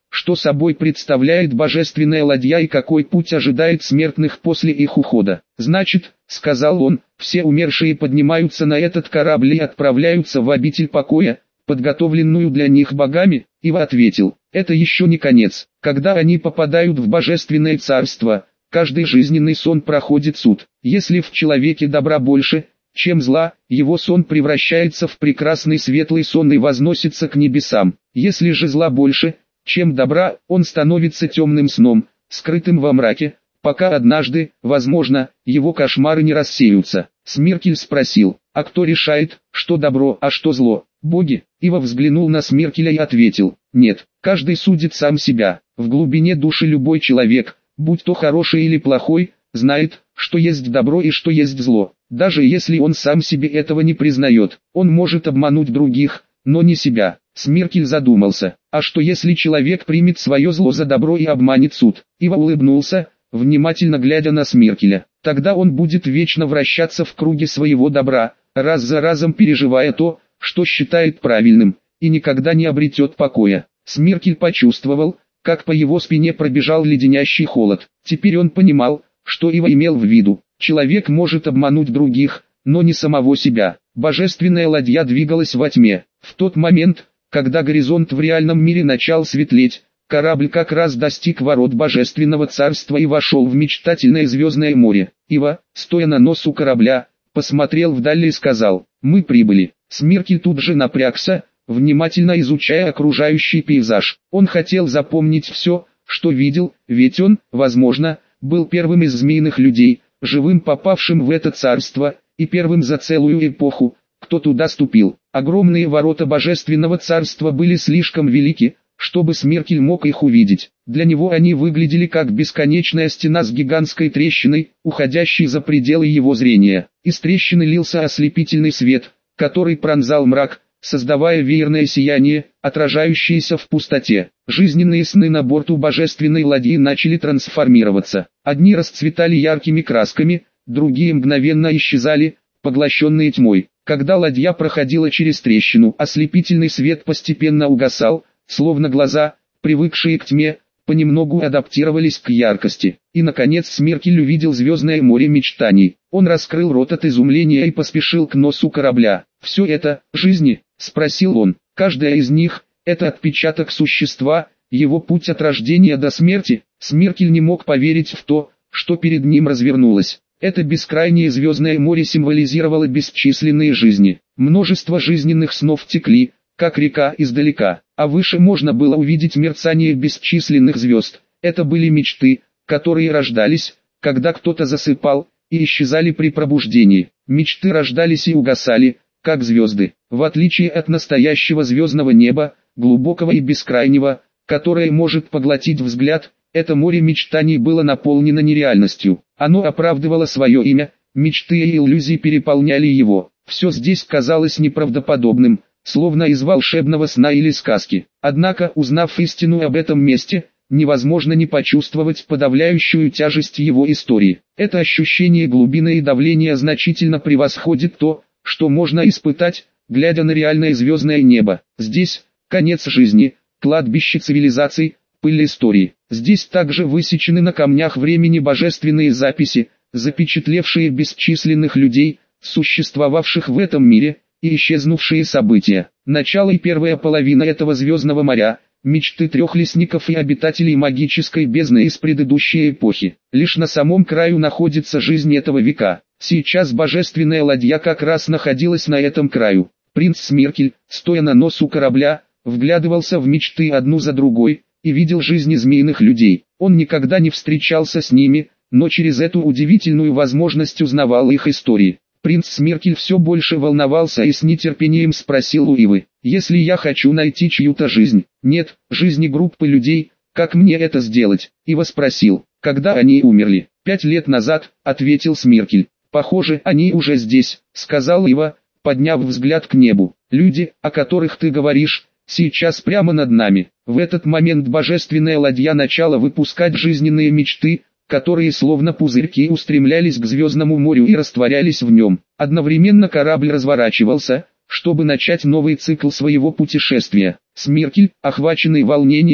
что собой представляет божественная ладья и какой путь ожидает смертных после их ухода. «Значит, — сказал он, — все умершие поднимаются на этот корабль и отправляются в обитель покоя, подготовленную для них богами?» Ива ответил: «Это еще не конец. Когда они попадают в божественное царство, каждый жизненный сон проходит суд. Если в человеке добра больше, чем зла, его сон превращается в прекрасный светлый сон и возносится к небесам. Если же зла больше, чем добра, он становится темным сном, скрытым во мраке, пока однажды, возможно, его кошмары не рассеются». Смеркель спросил: «А кто решает, что добро, а что зло? Боги?» Ива взглянул на Смеркеля и ответил: «Нет, каждый судит сам себя. В глубине души любой человек, будь то хороший или плохой, знает, что есть добро и что есть зло. Даже если он сам себе этого не признает, он может обмануть других, но не себя». Смеркель задумался: «А что если человек примет свое зло за добро и обманет суд?» Ива улыбнулся, внимательно глядя на Смеркеля. «Тогда он будет вечно вращаться в круге своего добра, раз за разом переживая то, что считает правильным, и никогда не обретет покоя». Смеркель почувствовал, как по его спине пробежал леденящий холод. Теперь он понимал, что Ива имел в виду. Человек может обмануть других, но не самого себя. Божественная ладья двигалась во тьме. В тот момент, когда горизонт в реальном мире начал светлеть, корабль как раз достиг ворот божественного царства и вошел в мечтательное звездное море. Ива, стоя на носу корабля, посмотрел вдаль и сказал: «Мы прибыли». Смеркель тут же напрягся, внимательно изучая окружающий пейзаж. Он хотел запомнить все, что видел, ведь он, возможно, был первым из змеиных людей, живым попавшим в это царство, и первым за целую эпоху, кто туда ступил. Огромные ворота божественного царства были слишком велики, чтобы Смеркель мог их увидеть. Для него они выглядели как бесконечная стена с гигантской трещиной, уходящей за пределы его зрения. Из трещины лился ослепительный свет, который пронзал мрак, создавая веерное сияние, отражающееся в пустоте. Жизненные сны на борту божественной ладьи начали трансформироваться. Одни расцветали яркими красками, другие мгновенно исчезали, поглощенные тьмой. Когда ладья проходила через трещину, ослепительный свет постепенно угасал, словно глаза, привыкшие к тьме, понемногу адаптировались к яркости. И наконец Смеркель увидел звездное море мечтаний. Он раскрыл рот от изумления и поспешил к носу корабля. «Все это, жизни?» — спросил он. «Каждая из них — это отпечаток существа, его путь от рождения до смерти». Смеркель не мог поверить в то, что перед ним развернулось. Это бескрайнее звездное море символизировало бесчисленные жизни. Множество жизненных снов текли, как река издалека, а выше можно было увидеть мерцание бесчисленных звезд. Это были мечты, которые рождались, когда кто-то засыпал, и исчезали при пробуждении. Мечты рождались и угасали, как звезды. В отличие от настоящего звездного неба, глубокого и бескрайнего, которое может поглотить взгляд, это море мечтаний было наполнено нереальностью. Оно оправдывало свое имя, мечты и иллюзии переполняли его. Все здесь казалось неправдоподобным, словно из волшебного сна или сказки. Однако, узнав истину об этом месте, невозможно не почувствовать подавляющую тяжесть его истории. Это ощущение глубины и давления значительно превосходит то, что можно испытать, глядя на реальное звездное небо. Здесь конец жизни, кладбище цивилизаций, пыль истории. Здесь также высечены на камнях времени божественные записи, запечатлевшие бесчисленных людей, существовавших в этом мире, и исчезнувшие события. Начало и первая половина этого звездного моря, мечты трех лесников и обитателей магической бездны из предыдущей эпохи. Лишь на самом краю находится жизнь этого века. Сейчас божественная ладья как раз находилась на этом краю. Принц Смеркель, стоя на носу корабля, вглядывался в мечты одну за другой, и видел жизни змеиных людей. Он никогда не встречался с ними, но через эту удивительную возможность узнавал их истории. Принц Смеркель все больше волновался и с нетерпением спросил у Ивы: «Если я хочу найти чью-то жизнь, нет, жизни группы людей, как мне это сделать?» Ива спросил: «Когда они умерли?» «Пять лет назад», — ответил Смеркель. «Похоже, они уже здесь», — сказал Ива, подняв взгляд к небу. «Люди, о которых ты говоришь, сейчас прямо над нами». В этот момент божественная ладья начала выпускать жизненные мечты, которые словно пузырьки устремлялись к звездному морю и растворялись в нем. Одновременно корабль разворачивался, чтобы начать новый цикл своего путешествия. Смеркель, охваченный волнением,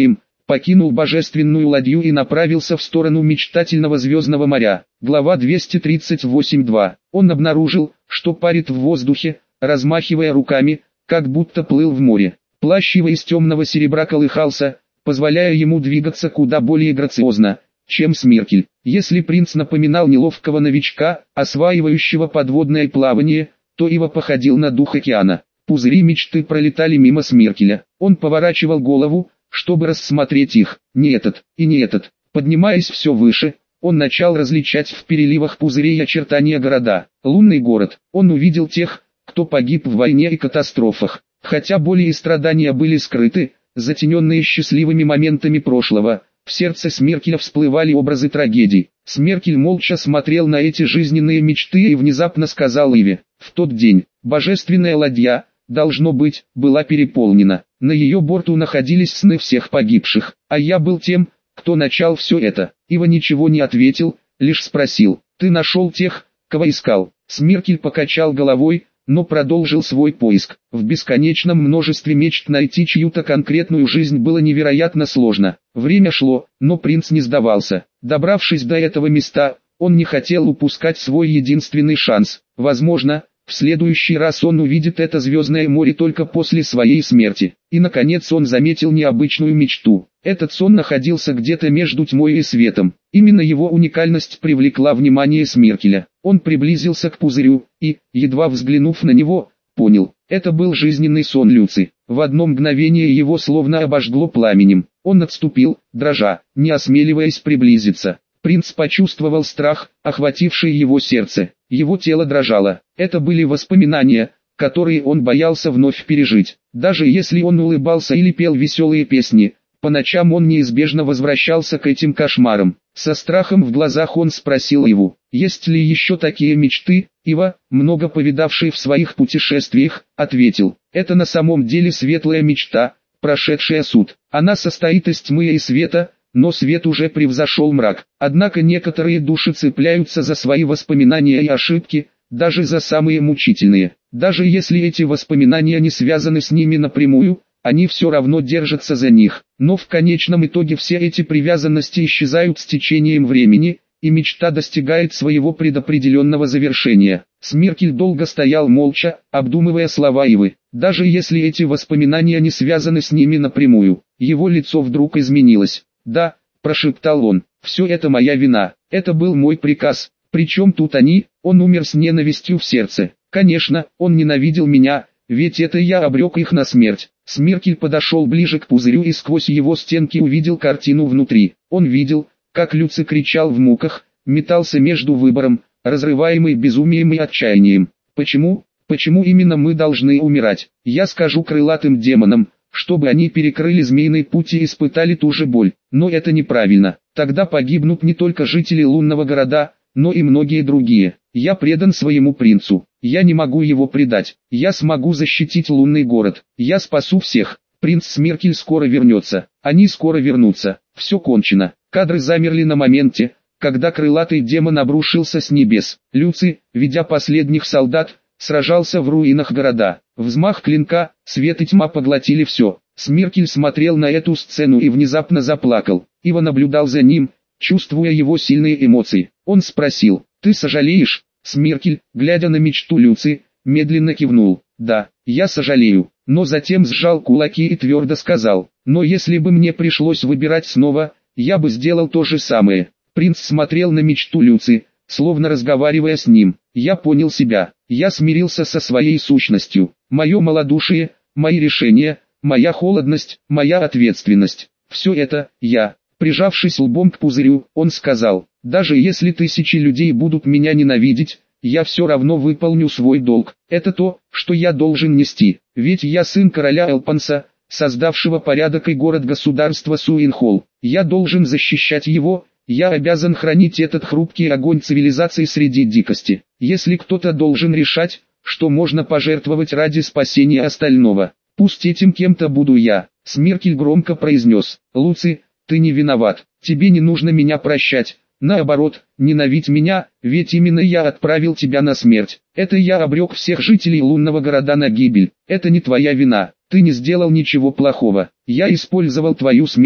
покинул божественную ладью и направился в сторону мечтательного звездного моря. Глава двести тридцать восемь два. Он обнаружил, что парит в воздухе, размахивая руками, как будто плыл в море. Плащ его из темного серебра колыхался, позволяя ему двигаться куда более грациозно, чем Смеркель. Если принц напоминал неловкого новичка, осваивающего подводное плавание, то Ива походил на дух океана. Пузыри мечты пролетали мимо Смеркеля. Он поворачивал голову, чтобы рассмотреть их. Не этот, и не этот. Поднимаясь все выше, он начал различать в переливах пузырей очертания города. Лунный город. Он увидел тех, кто погиб в войне и катастрофах. Хотя боли и страдания были скрыты, затененные счастливыми моментами прошлого, в сердце Смеркеля всплывали образы трагедий. Смеркель молча смотрел на эти жизненные мечты и внезапно сказал Иве: «В тот день, божественная ладья, должно быть, была переполнена. На ее борту находились сны всех погибших, а я был тем, кто начал все это». Ива ничего не ответил, лишь спросил: «Ты нашел тех, кого искал?» Смеркель покачал головой, но продолжил свой поиск. В бесконечном множестве мечт найти чью-то конкретную жизнь было невероятно сложно. Время шло, но принц не сдавался. Добравшись до этого места, он не хотел упускать свой единственный шанс. Возможно, в следующий раз он увидит это звездное море только после своей смерти. И наконец он заметил необычную мечту. Этот сон находился где-то между тьмой и светом. Именно его уникальность привлекла внимание Смеркеля. Он приблизился к пузырю и, едва взглянув на него, понял, это был жизненный сон Люци. В одно мгновение его словно обожгло пламенем. Он отступил, дрожа, не осмеливаясь приблизиться. Принц почувствовал страх, охвативший его сердце. Его тело дрожало. Это были воспоминания, которые он боялся вновь пережить. Даже если он улыбался или пел веселые песни, по ночам он неизбежно возвращался к этим кошмарам. Со страхом в глазах он спросил Иву: «Есть ли еще такие мечты?» Ива, много повидавший в своих путешествиях, ответил: «Это на самом деле светлая мечта, прошедшая суд. Она состоит из тьмы и света, но свет уже превзошел мрак. Однако некоторые души цепляются за свои воспоминания и ошибки, даже за самые мучительные. Даже если эти воспоминания не связаны с ними напрямую, они все равно держатся за них. Но в конечном итоге все эти привязанности исчезают с течением времени, и мечта достигает своего предопределенного завершения». Смеркель долго стоял молча, обдумывая слова Ивы. Даже если эти воспоминания не связаны с ними напрямую, его лицо вдруг изменилось. «Да», – прошептал он, – «все это моя вина, это был мой приказ. Причем тут они?» Он умер с ненавистью в сердце. Конечно, он ненавидел меня, ведь это я обрек их на смерть. Смеркель подошел ближе к пузырю и сквозь его стенки увидел картину внутри. Он видел, как Люци кричал в муках, метался между выбором, разрываемый безумием и отчаянием. «Почему, почему именно мы должны умирать? Я скажу крылатым демонам, чтобы они перекрыли змеиный путь и испытали ту же боль. Но это неправильно. Тогда погибнут не только жители лунного города, но и многие другие. Я предан своему принцу. Я не могу его предать. Я смогу защитить лунный город. Я спасу всех. Принц Смеркель скоро вернется. Они скоро вернутся. Все кончено». Кадры замерли на моменте, когда крылатый демон обрушился с небес. Люци, ведя последних солдат, сражался в руинах города. Взмах клинка, свет и тьма поглотили все. Смеркель смотрел на эту сцену и внезапно заплакал. Ива наблюдал за ним, чувствуя его сильные эмоции. Он спросил: «Ты сожалеешь?» Смеркель, глядя на мечту Люци, медленно кивнул: «Да, я сожалею», но затем сжал кулаки и твердо сказал: «Но если бы мне пришлось выбирать снова, я бы сделал то же самое». Принц смотрел на мечту Люци, словно разговаривая с ним. «Я понял себя, я смирился со своей сущностью. Мое малодушие, мои решения, моя холодность, моя ответственность. Все это, я». Прижавшись лбом к пузырю, он сказал: «Даже если тысячи людей будут меня ненавидеть, я все равно выполню свой долг. Это то, что я должен нести. Ведь я сын короля Элпанса, создавшего порядок и город-государство Суинхолл. Я должен защищать его, я обязан хранить этот хрупкий огонь цивилизации среди дикости. Если кто-то должен решать, что можно пожертвовать ради спасения остального, пусть этим кем-то буду я». Смеркель громко произнес: «Люци, ты не виноват, тебе не нужно меня прощать. Наоборот, ненавидь меня, ведь именно я отправил тебя на смерть. Это я обрек всех жителей лунного города на гибель. Это не твоя вина, ты не сделал ничего плохого. Я использовал твою смерть,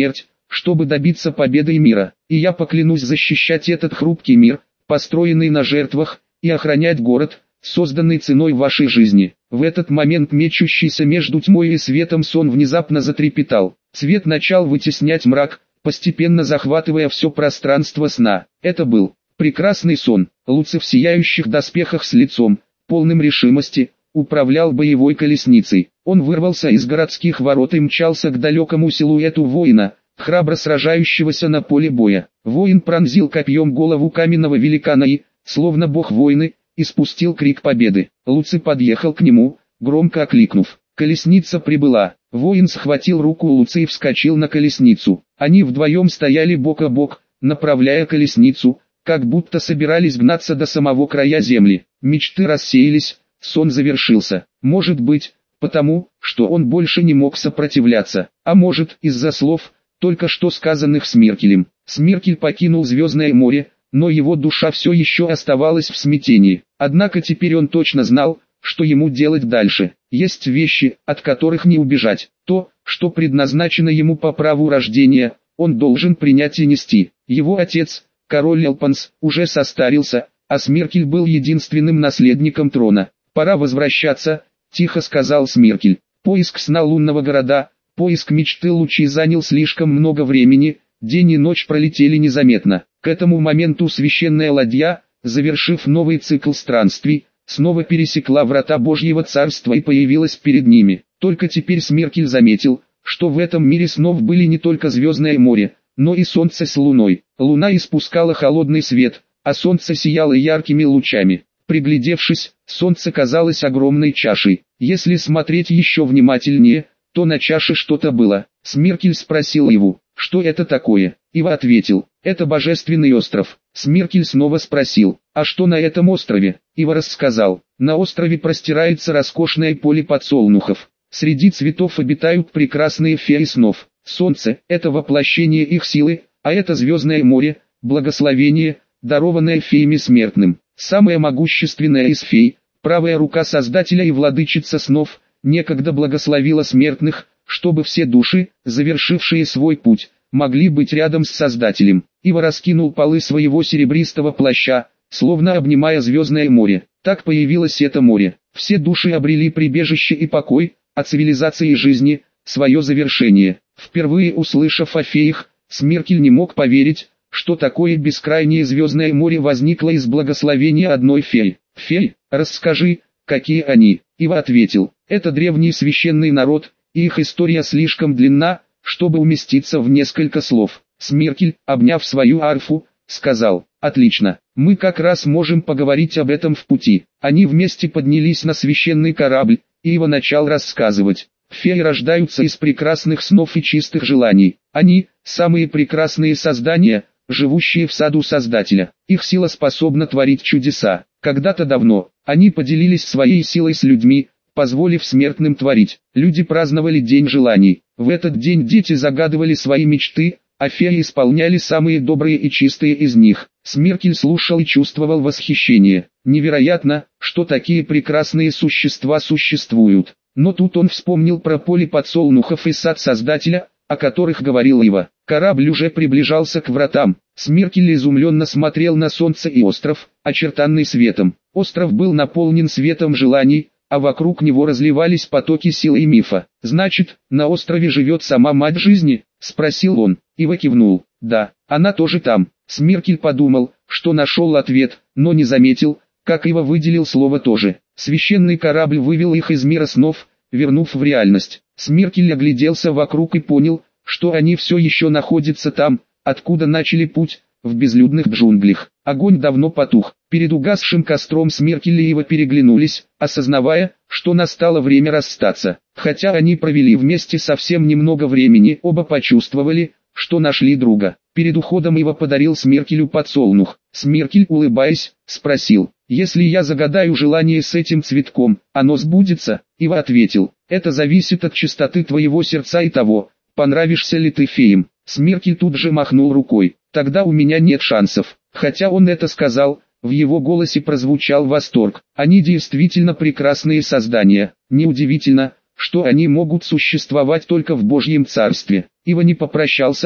чтобы добиться победы и мира. И я поклянусь защищать этот хрупкий мир, построенный на жертвах, и охранять город, созданный ценой вашей жизни». В этот момент мечущийся между тьмой и светом сон внезапно затрепетал. Свет начал вытеснять мрак, постепенно захватывая все пространство сна. Это был прекрасный сон. Луций в сияющих доспехах с лицом, полным решимости, управлял боевой колесницей. Он вырвался из городских ворот и мчался к далекому силуэту воина, храбро сражающегося на поле боя. Воин пронзил копьем голову каменного великана и, словно бог войны, испустил крик победы. Луций подъехал к нему, громко окликнув. Колесница прибыла. Воин схватил руку Луция и вскочил на колесницу. Они вдвоем стояли бок о бок, направляя колесницу, как будто собирались гнаться до самого края земли. Мечты рассеялись, сон завершился. Может быть, потому, что он больше не мог сопротивляться, а может, из-за слов, только что сказанных Смеркелем. Смеркель покинул Звездное море, но его душа все еще оставалась в смятении. Однако теперь он точно знал, что ему делать дальше. Есть вещи, от которых не убежать. То, что предназначено ему по праву рождения, он должен принять и нести. Его отец, король Элпанс, уже состарился, а Смеркель был единственным наследником трона. «Пора возвращаться», — тихо сказал Смеркель. Поиск сна лунного города, поиск мечты Лучи занял слишком много времени, день и ночь пролетели незаметно. К этому моменту священная ладья, завершив новый цикл странствий, снова пересекла врата Божьего Царства и появилась перед ними. Только теперь Смеркель заметил, что в этом мире снов были не только Звездное море, но и солнце с луной. Луна испускала холодный свет, а солнце сияло яркими лучами. Приглядевшись, солнце казалось огромной чашей. Если смотреть еще внимательнее, то на чаше что-то было. Смеркель спросил его, что это такое. Ива ответил, это божественный остров. Смеркель снова спросил, а что на этом острове? Ива рассказал, на острове простирается роскошное поле подсолнухов. Среди цветов обитают прекрасные феи снов. Солнце – это воплощение их силы, а это Звездное море, благословение, дарованное феями смертным. Самая могущественная из фей, правая рука Создателя и владычица снов, некогда благословила смертных, чтобы все души, завершившие свой путь, могли быть рядом с Создателем. Ива раскинул полы своего серебристого плаща, словно обнимая Звездное море. Так появилось это море. Все души обрели прибежище и покой, а цивилизации жизни – свое завершение. Впервые услышав о феях, Смеркель не мог поверить, что такое бескрайнее Звездное море возникло из благословения одной феи. «Феи, расскажи, какие они?» Ива ответил, это древний священный народ, и их история слишком длинна, чтобы уместиться в несколько слов. Смеркель, обняв свою арфу, сказал, отлично, мы как раз можем поговорить об этом в пути. Они вместе поднялись на священный корабль, и Ива начал рассказывать. Феи рождаются из прекрасных снов и чистых желаний. Они – самые прекрасные создания, живущие в саду Создателя. Их сила способна творить чудеса. Когда-то давно, они поделились своей силой с людьми, позволив смертным творить. Люди праздновали День желаний. В этот день дети загадывали свои мечты, а феи исполняли самые добрые и чистые из них. Смеркель слушал и чувствовал восхищение. Невероятно, что такие прекрасные существа существуют. Но тут он вспомнил про поле подсолнухов и сад Создателя, о которых говорил Ива. Корабль уже приближался к вратам. Смеркель изумленно смотрел на солнце и остров, очертанный светом. Остров был наполнен светом желаний, а вокруг него разливались потоки силы и мифа. «Значит, на острове живет сама мать жизни?» – спросил он. Ива кивнул. «Да, она тоже там». Смеркель подумал, что нашел ответ, но не заметил, как Ива выделил слово «тоже». Священный корабль вывел их из мира снов, вернув в реальность. Смеркель огляделся вокруг и понял, что они все еще находятся там, откуда начали путь, в безлюдных джунглях. Огонь давно потух. Перед угасшим костром Смеркель и Ива переглянулись, осознавая, что настало время расстаться. Хотя они провели вместе совсем немного времени, оба почувствовали, что нашли друга. Перед уходом Ива подарил Смеркелю подсолнух. Смеркель, улыбаясь, спросил, «Если я загадаю желание с этим цветком, оно сбудется?» Ива ответил, «Это зависит от чистоты твоего сердца и того, понравишься ли ты феям». Смеркель тут же махнул рукой, «Тогда у меня нет шансов». Хотя он это сказал, в его голосе прозвучал восторг. Они действительно прекрасные создания. Неудивительно, что они могут существовать только в Божьем Царстве. Ива не попрощался,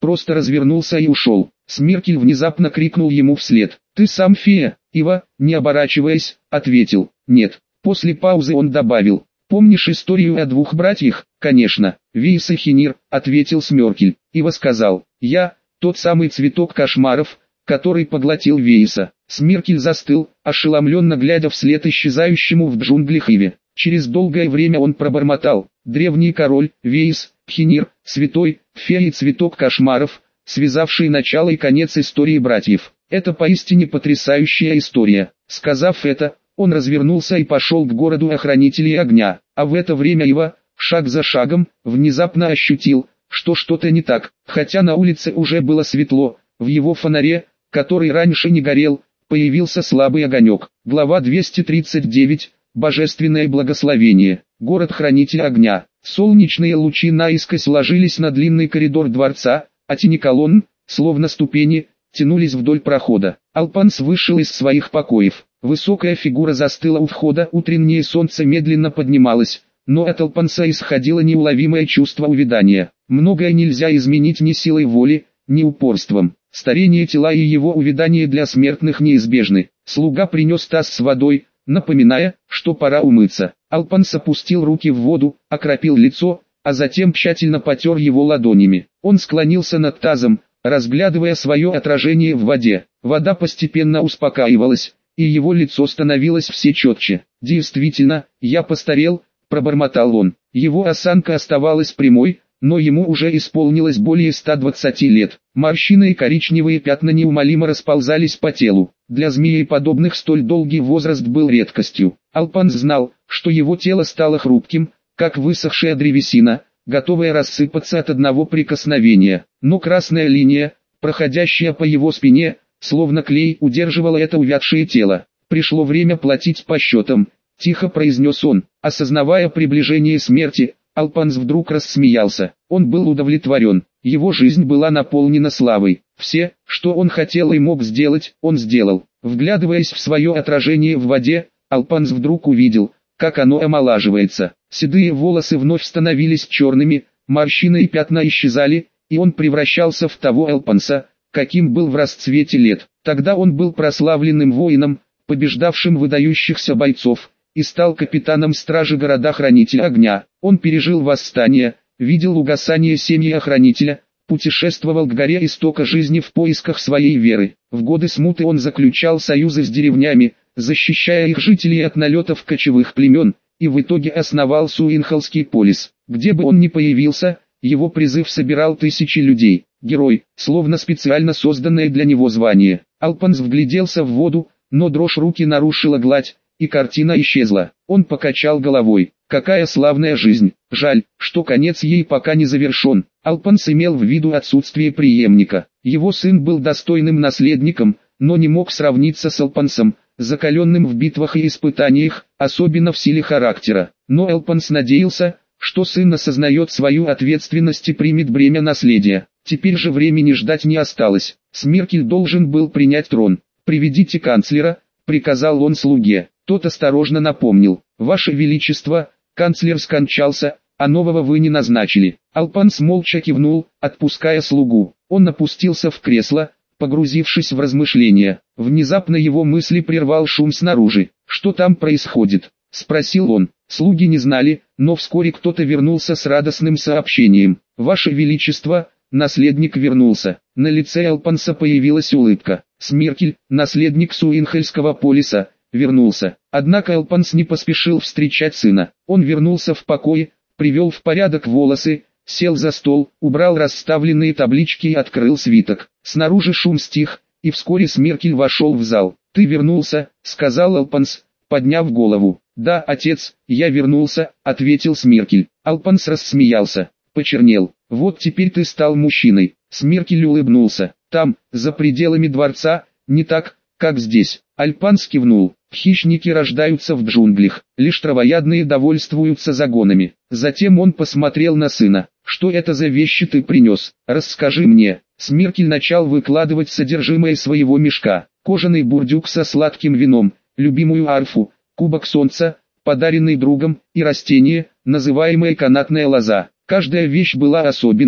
просто развернулся и ушел. Смеркель внезапно крикнул ему вслед: «Ты сам фея?» Ива, не оборачиваясь, ответил: «Нет». После паузы он добавил: «Помнишь историю о двух братьях?» «Конечно, Вейс и Хенир», — ответил Смеркель. Ива сказал: «Я, тот самый цветок кошмаров, который поглотил Вейса». Смеркель застыл, ошеломленно глядя вслед исчезающему в джунглях Иве. Через долгое время он пробормотал: «Древний король, Вейс, Хенир, святой, фея и цветок кошмаров, связавший начало и конец истории братьев. Это поистине потрясающая история». Сказав это, он развернулся и пошел к городу охранителей огня. А в это время Ива, шаг за шагом, внезапно ощутил, что что-то не так. Хотя на улице уже было светло, в его фонаре, который раньше не горел, появился слабый огонек. Глава двести тридцать девять. Божественное благословение. Город-хранитель огня. Солнечные лучи наискось ложились на длинный коридор дворца, а тени колонн, словно ступени, тянулись вдоль прохода. Алпанс вышел из своих покоев. Высокая фигура застыла у входа, утреннее солнце медленно поднималось, но от Алпанса исходило неуловимое чувство увядания. Многое нельзя изменить ни силой воли, ни упорством. Старение тела и его увядание для смертных неизбежны. Слуга принес таз с водой, напоминая, что пора умыться. Алпанс опустил руки в воду, окропил лицо, а затем тщательно потер его ладонями. Он склонился над тазом, разглядывая свое отражение в воде. Вода постепенно успокаивалась, и его лицо становилось все четче. «Действительно, я постарел», — пробормотал он. Его осанка оставалась прямой, но ему уже исполнилось более ста двадцати лет. Морщины и коричневые пятна неумолимо расползались по телу. Для змеи подобных столь долгий возраст был редкостью. Алпанс знал, что его тело стало хрупким, как высохшая древесина, готовая рассыпаться от одного прикосновения. Но красная линия, проходящая по его спине, словно клей, удерживала это увядшее тело. «Пришло время платить по счетам», — тихо произнес он. Осознавая приближение смерти, Алпанс вдруг рассмеялся. Он был удовлетворен. Его жизнь была наполнена славой. Все, что он хотел и мог сделать, он сделал. Вглядываясь в свое отражение в воде, Алпанс вдруг увидел, как оно омолаживается. Седые волосы вновь становились черными, морщины и пятна исчезали, и он превращался в того Алпанса, каким был в расцвете лет. Тогда он был прославленным воином, побеждавшим выдающихся бойцов, и стал капитаном стражи города-хранителя огня. Он пережил восстание, видел угасание семьи охранителя, путешествовал к горе истока жизни в поисках своей веры. В годы смуты он заключал союзы с деревнями, защищая их жителей от налетов кочевых племен, и в итоге основал Суинхолский полис. Где бы он ни появился, его призыв собирал тысячи людей. Герой, словно специально созданное для него звание. Алпанс вгляделся в воду, но дрожь руки нарушила гладь, и картина исчезла. Он покачал головой. Какая славная жизнь. Жаль, что конец ей пока не завершен. Алпанс имел в виду отсутствие преемника. Его сын был достойным наследником, но не мог сравниться с Алпансом, закаленным в битвах и испытаниях, особенно в силе характера. Но Алпанс надеялся, что сын осознает свою ответственность и примет бремя наследия. Теперь же времени ждать не осталось. Смеркель должен был принять трон. «Приведите канцлера», — приказал он слуге. Тот осторожно напомнил: «Ваше Величество, канцлер скончался, а нового вы не назначили». Алпанс молча кивнул, отпуская слугу. Он опустился в кресло, погрузившись в размышления. Внезапно его мысли прервал шум снаружи. «Что там происходит?» — спросил он. Слуги не знали, но вскоре кто-то вернулся с радостным сообщением. «Ваше Величество, наследник вернулся». На лице Алпанса появилась улыбка. Смеркель, наследник Суинхельского полиса, вернулся. Однако Алпанс не поспешил встречать сына. Он вернулся в покой, привел в порядок волосы, сел за стол, убрал расставленные таблички и открыл свиток. Снаружи шум стих, и вскоре Смеркель вошел в зал. «Ты вернулся», — сказал Алпанс, подняв голову. «Да, отец, я вернулся», — ответил Смеркель. Алпанс рассмеялся, почернел. «Вот теперь ты стал мужчиной». Смеркель улыбнулся. «Там, за пределами дворца, не так, как здесь». Алпанс кивнул. «Хищники рождаются в джунглях, лишь травоядные довольствуются загонами». Затем он посмотрел на сына. «Что это за вещи ты принес? Расскажи мне». Смеркель начал выкладывать содержимое своего мешка. Кожаный бурдюк со сладким вином, любимую арфу, кубок солнца, подаренный другом, и растение, называемое канатная лоза. Каждая вещь была особенной,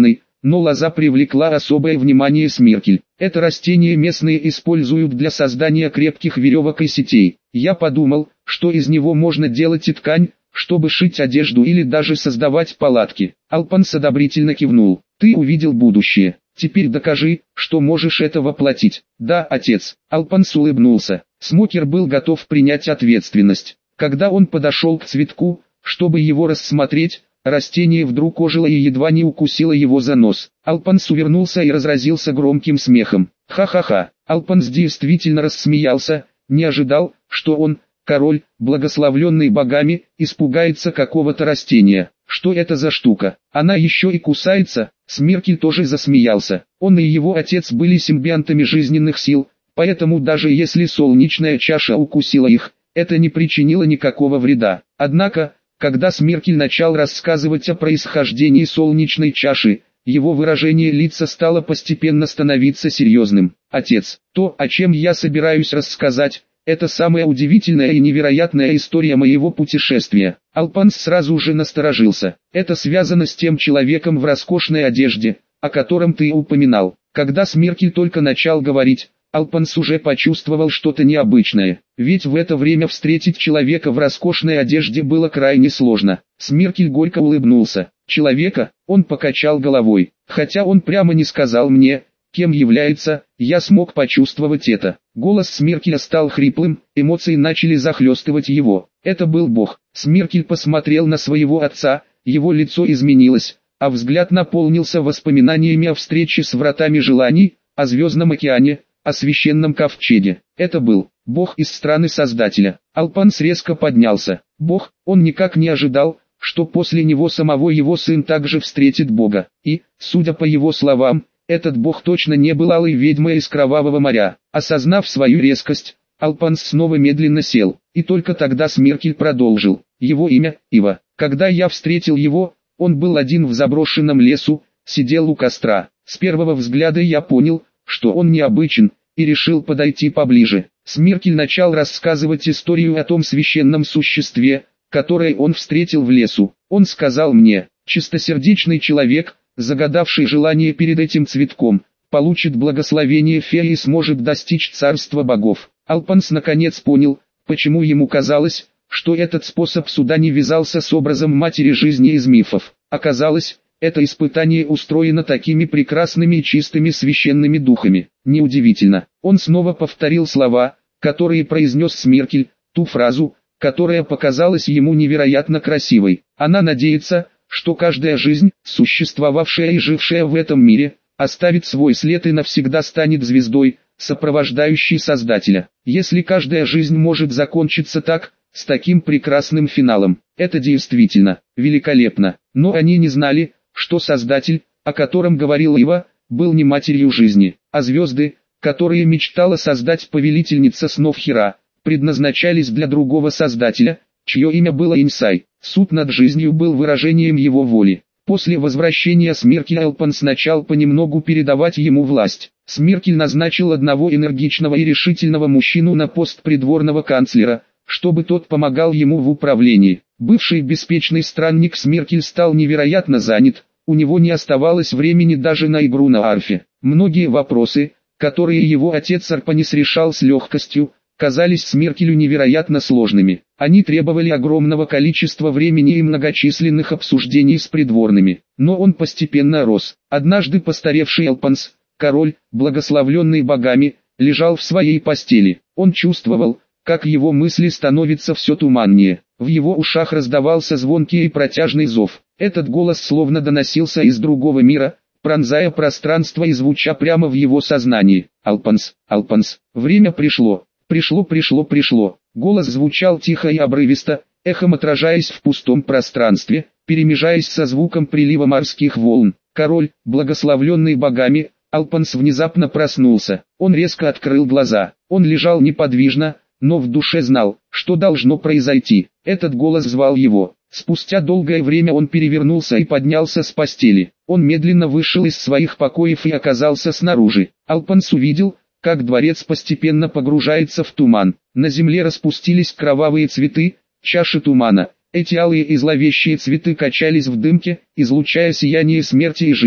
но лоза привлекла особое внимание Смеркель. Это растение местные используют для создания крепких веревок и сетей. Я подумал, что из него можно делать и ткань, чтобы шить одежду или даже создавать палатки. Алпанс одобрительно кивнул. Ты увидел будущее. Теперь докажи, что можешь это воплотить. Да, отец. Алпанс улыбнулся. Смокер был готов принять ответственность. Когда он подошел к цветку, чтобы его рассмотреть, растение вдруг ожило и едва не укусило его за нос. Алпанс увернулся и разразился громким смехом. Ха-ха-ха. Алпанс действительно рассмеялся, не ожидал, что он, король, благословленный богами, испугается какого-то растения. Что это за штука? Она еще и кусается? Смеркель тоже засмеялся. Он и его отец были симбионтами жизненных сил, поэтому даже если солнечная чаша укусила их, это не причинило никакого вреда. Однако, когда Смеркель начал рассказывать о происхождении солнечной чаши, его выражение лица стало постепенно становиться серьезным. Отец, то, о чем я собираюсь рассказать, это самая удивительная и невероятная история моего путешествия. Алпанс сразу же насторожился. Это связано с тем человеком в роскошной одежде, о котором ты упоминал. Когда Смеркель только начал говорить, Алпанс уже почувствовал что-то необычное. Ведь в это время встретить человека в роскошной одежде было крайне сложно. Смеркель горько улыбнулся. Человека, он покачал головой. Хотя он прямо не сказал мне, кем является, я смог почувствовать это. Голос Смеркеля стал хриплым, эмоции начали захлестывать его. Это был Бог. Смеркель посмотрел на своего отца, его лицо изменилось, а взгляд наполнился воспоминаниями о встрече с вратами желаний, о звездном океане, о священном ковчеге. Это был Бог из страны Создателя. Алпанс резко поднялся. Бог, он никак не ожидал, что после него самого его сын также встретит Бога. И, судя по его словам, этот Бог точно не был алой ведьмой из Кровавого моря. Осознав свою резкость, Алпанс снова медленно сел, и только тогда Смеркель продолжил. Его имя – Ива. Когда я встретил его, он был один в заброшенном лесу, сидел у костра. С первого взгляда я понял, что он необычен, и решил подойти поближе. Смеркель начал рассказывать историю о том священном существе, которое он встретил в лесу. Он сказал мне, чистосердечный человек, загадавший желание перед этим цветком, получит благословение феи и сможет достичь царства богов. Алпанс наконец понял, почему ему казалось, что этот способ суда не вязался с образом матери жизни из мифов. Оказалось, это испытание устроено такими прекрасными и чистыми священными духами. Неудивительно. Он снова повторил слова, которые произнес Смеркель, ту фразу, которая показалась ему невероятно красивой. Она надеется, что каждая жизнь, существовавшая и жившая в этом мире, оставит свой след и навсегда станет звездой, сопровождающей Создателя. Если каждая жизнь может закончиться так, с таким прекрасным финалом, это действительно великолепно. Но они не знали, что Создатель, о котором говорил Ива, был не матерью жизни, а звезды, которые мечтала создать повелительница снов Хера, предназначались для другого Создателя, чье имя было Инсай. Суд над жизнью был выражением его воли. После возвращения Смеркеля Алпанс начал понемногу передавать ему власть. Смеркель назначил одного энергичного и решительного мужчину на пост придворного канцлера, чтобы тот помогал ему в управлении. Бывший беспечный странник Смеркель стал невероятно занят, у него не оставалось времени даже на игру на арфе. Многие вопросы, которые его отец Арпанис решал с легкостью, казались Смеркелю невероятно сложными. Они требовали огромного количества времени и многочисленных обсуждений с придворными. Но он постепенно рос. Однажды постаревший Алпанс, король, благословленный богами, лежал в своей постели. Он чувствовал, как его мысли становятся все туманнее. В его ушах раздавался звонкий и протяжный зов. Этот голос словно доносился из другого мира, пронзая пространство и звуча прямо в его сознании. «Алпанс, Алпанс, время пришло, пришло, пришло, пришло». Голос звучал тихо и обрывисто, эхом отражаясь в пустом пространстве, перемежаясь со звуком прилива морских волн. Король, благословленный богами, Алпанс внезапно проснулся. Он резко открыл глаза. Он лежал неподвижно, но в душе знал, что должно произойти. Этот голос звал его. Спустя долгое время он перевернулся и поднялся с постели. Он медленно вышел из своих покоев и оказался снаружи. Алпанс увидел, как дворец постепенно погружается в туман. На земле распустились кровавые цветы, чаши тумана. Эти алые и зловещие цветы качались в дымке, излучая сияние смерти и жизни.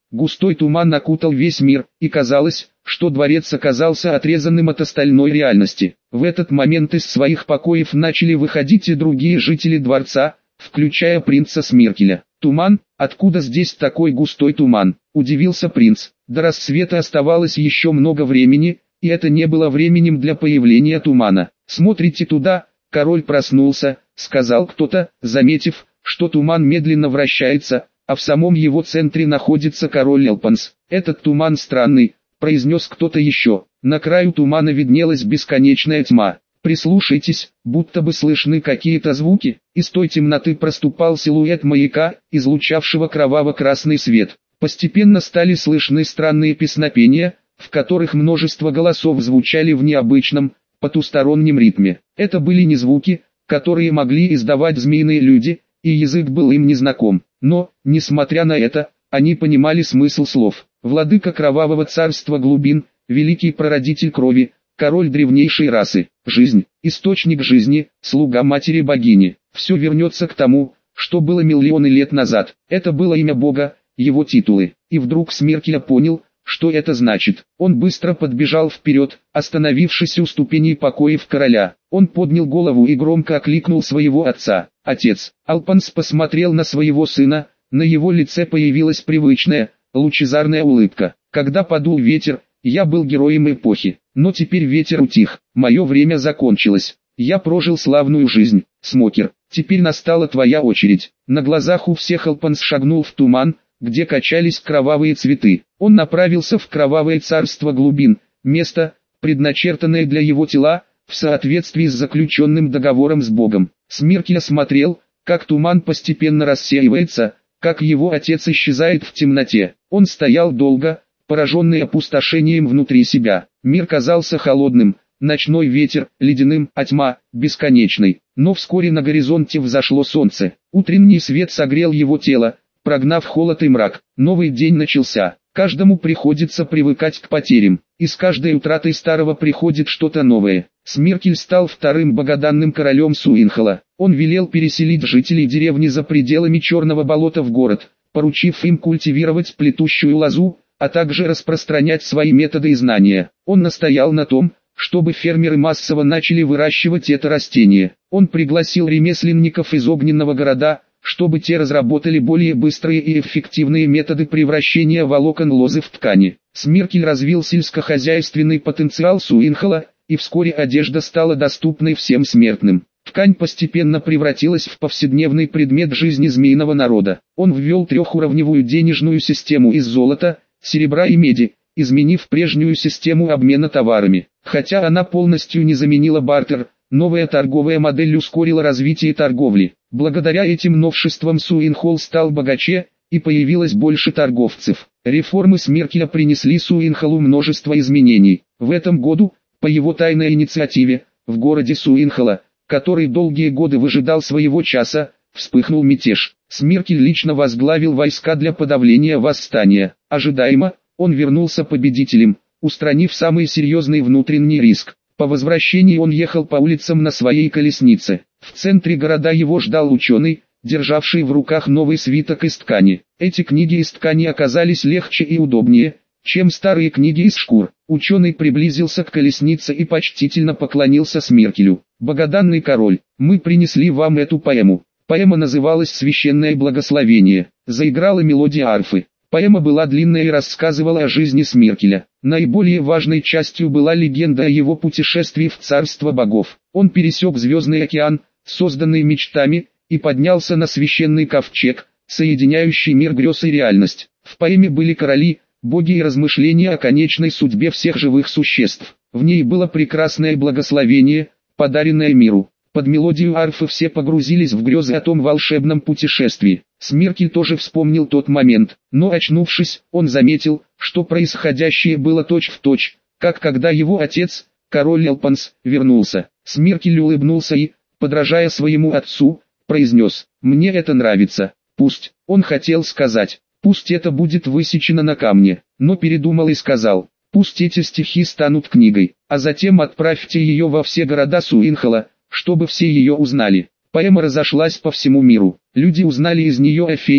Густой туман окутал весь мир, и казалось, что дворец оказался отрезанным от остальной реальности. В этот момент из своих покоев начали выходить и другие жители дворца, включая принца Смиркеля. «Туман? Откуда здесь такой густой туман?» – удивился принц. До рассвета оставалось еще много времени, и это не было временем для появления тумана. «Смотрите туда!» – король проснулся, сказал кто-то, заметив, что туман медленно вращается, а в самом его центре находится король Элпанс. «Этот туман странный», — произнес кто-то еще. На краю тумана виднелась бесконечная тьма. «Прислушайтесь, будто бы слышны какие-то звуки». Из той темноты проступал силуэт маяка, излучавшего кроваво-красный свет. Постепенно стали слышны странные песнопения, в которых множество голосов звучали в необычном, потустороннем ритме. Это были не звуки, которые могли издавать змеиные люди, и язык был им незнаком. Но, несмотря на это, они понимали смысл слов. Владыка кровавого царства глубин, великий прародитель крови, король древнейшей расы, жизнь, источник жизни, слуга матери богини. Все вернется к тому, что было миллионы лет назад. Это было имя Бога, его титулы. И вдруг Смиркель понял, что это значит. Он быстро подбежал вперед, остановившись у ступеней покоев короля. Он поднял голову и громко окликнул своего отца. «Отец!» Алпанс посмотрел на своего сына, на его лице появилась привычная, лучезарная улыбка. «Когда подул ветер, я был героем эпохи, но теперь ветер утих, мое время закончилось. Я прожил славную жизнь, Смокер, теперь настала твоя очередь». На глазах у всех Алпанс шагнул в туман, где качались кровавые цветы. Он направился в кровавое царство глубин, место, предначертанное для его тела, в соответствии с заключенным договором с Богом. Смиркель смотрел, как туман постепенно рассеивается, как его отец исчезает в темноте. Он стоял долго, пораженный опустошением внутри себя. Мир казался холодным, ночной ветер, ледяным, а тьма, бесконечной. Но вскоре на горизонте взошло солнце. Утренний свет согрел его тело, прогнав холод и мрак. Новый день начался. Каждому приходится привыкать к потерям, и с каждой утратой старого приходит что-то новое. Смиркель стал вторым богоданным королем Суинхола. Он велел переселить жителей деревни за пределами Черного болота в город, поручив им культивировать плетущую лозу, а также распространять свои методы и знания. Он настоял на том, чтобы фермеры массово начали выращивать это растение. Он пригласил ремесленников из огненного города, чтобы те разработали более быстрые и эффективные методы превращения волокон лозы в ткани. Смиркель развил сельскохозяйственный потенциал Суинхола, и вскоре одежда стала доступной всем смертным. Ткань постепенно превратилась в повседневный предмет жизни змеиного народа. Он ввел трехуровневую денежную систему из золота, серебра и меди, изменив прежнюю систему обмена товарами. Хотя она полностью не заменила бартер, новая торговая модель ускорила развитие торговли. Благодаря этим новшествам Суинхол стал богаче, и появилось больше торговцев. Реформы Смиркеля принесли Суинхолу множество изменений. В этом году, по его тайной инициативе, в городе Суинхола, который долгие годы выжидал своего часа, вспыхнул мятеж. Смиркель лично возглавил войска для подавления восстания. Ожидаемо, он вернулся победителем, устранив самый серьезный внутренний риск. По возвращении он ехал по улицам на своей колеснице. В центре города его ждал ученый, державший в руках новый свиток из ткани. Эти книги из ткани оказались легче и удобнее, чем старые книги из шкур. Ученый приблизился к колеснице и почтительно поклонился Смиркелю. «Богоданный король, мы принесли вам эту поэму». Поэма называлась «Священное благословение». Заиграла мелодия арфы. Поэма была длинная и рассказывала о жизни Смиркеля. Наиболее важной частью была легенда о его путешествии в царство богов. Он пересек звездный океан, созданный мечтами, и поднялся на священный ковчег, соединяющий мир грез и реальность. В поэме были короли, боги и размышления о конечной судьбе всех живых существ. В ней было прекрасное благословение, подаренное миру. Под мелодию арфы все погрузились в грезы о том волшебном путешествии. Смиркель тоже вспомнил тот момент, но очнувшись, он заметил, что происходящее было точь-в-точь, как когда его отец, король Элпанс, вернулся. Смиркель улыбнулся и, подражая своему отцу, произнес: «Мне это нравится, пусть». Он хотел сказать: «Пусть это будет высечено на камне», но передумал и сказал: «Пусть эти стихи станут книгой, а затем отправьте ее во все города Суинхола, чтобы все ее узнали». Поэма разошлась по всему миру. Люди узнали из нее о феях,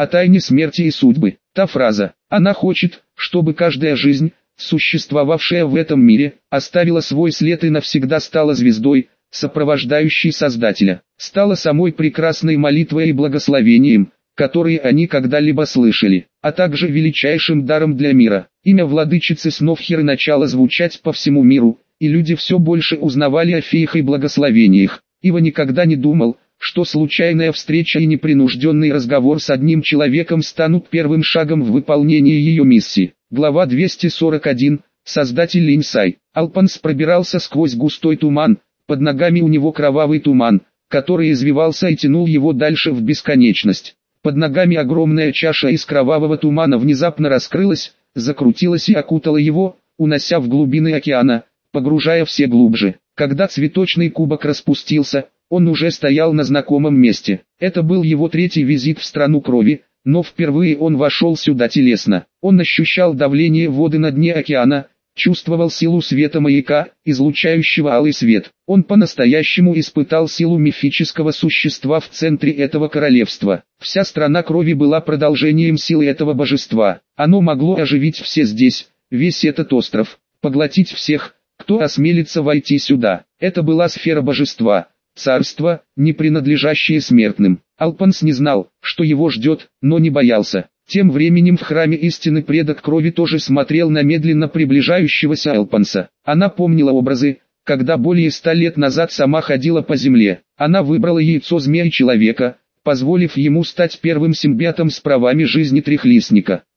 о тайне смерти и судьбы. Та фраза «Она хочет, чтобы каждая жизнь, существовавшая в этом мире, оставила свой след и навсегда стала звездой, сопровождающей Создателя», стала самой прекрасной молитвой и благословением, которые они когда-либо слышали, а также величайшим даром для мира. Имя владычицы снов Хиры начало звучать по всему миру, и люди все больше узнавали о феях и благословениях. Ива никогда не думал, что случайная встреча и непринужденный разговор с одним человеком станут первым шагом в выполнении ее миссии. Глава двести сорок один. Создатель Линьсай. Алпанс пробирался сквозь густой туман, под ногами у него кровавый туман, который извивался и тянул его дальше в бесконечность. Под ногами огромная чаша из кровавого тумана внезапно раскрылась, закрутилась и окутала его, унося в глубины океана, погружая все глубже. Когда цветочный кубок распустился, он уже стоял на знакомом месте. Это был его третий визит в страну крови, но впервые он вошел сюда телесно. Он ощущал давление воды на дне океана, чувствовал силу света маяка, излучающего алый свет. Он по-настоящему испытал силу мифического существа в центре этого королевства. Вся страна крови была продолжением силы этого божества. Оно могло оживить все здесь, весь этот остров, поглотить всех, кто осмелится войти сюда. Это была сфера божества, царство, не принадлежащее смертным. Алпанс не знал, что его ждет, но не боялся. Тем временем в храме истины предок крови тоже смотрел на медленно приближающегося Алпанса. Она помнила образы, когда более ста лет назад сама ходила по земле. Она выбрала яйцо змея-человека, позволив ему стать первым симбиотом с правами жизни трехлистника.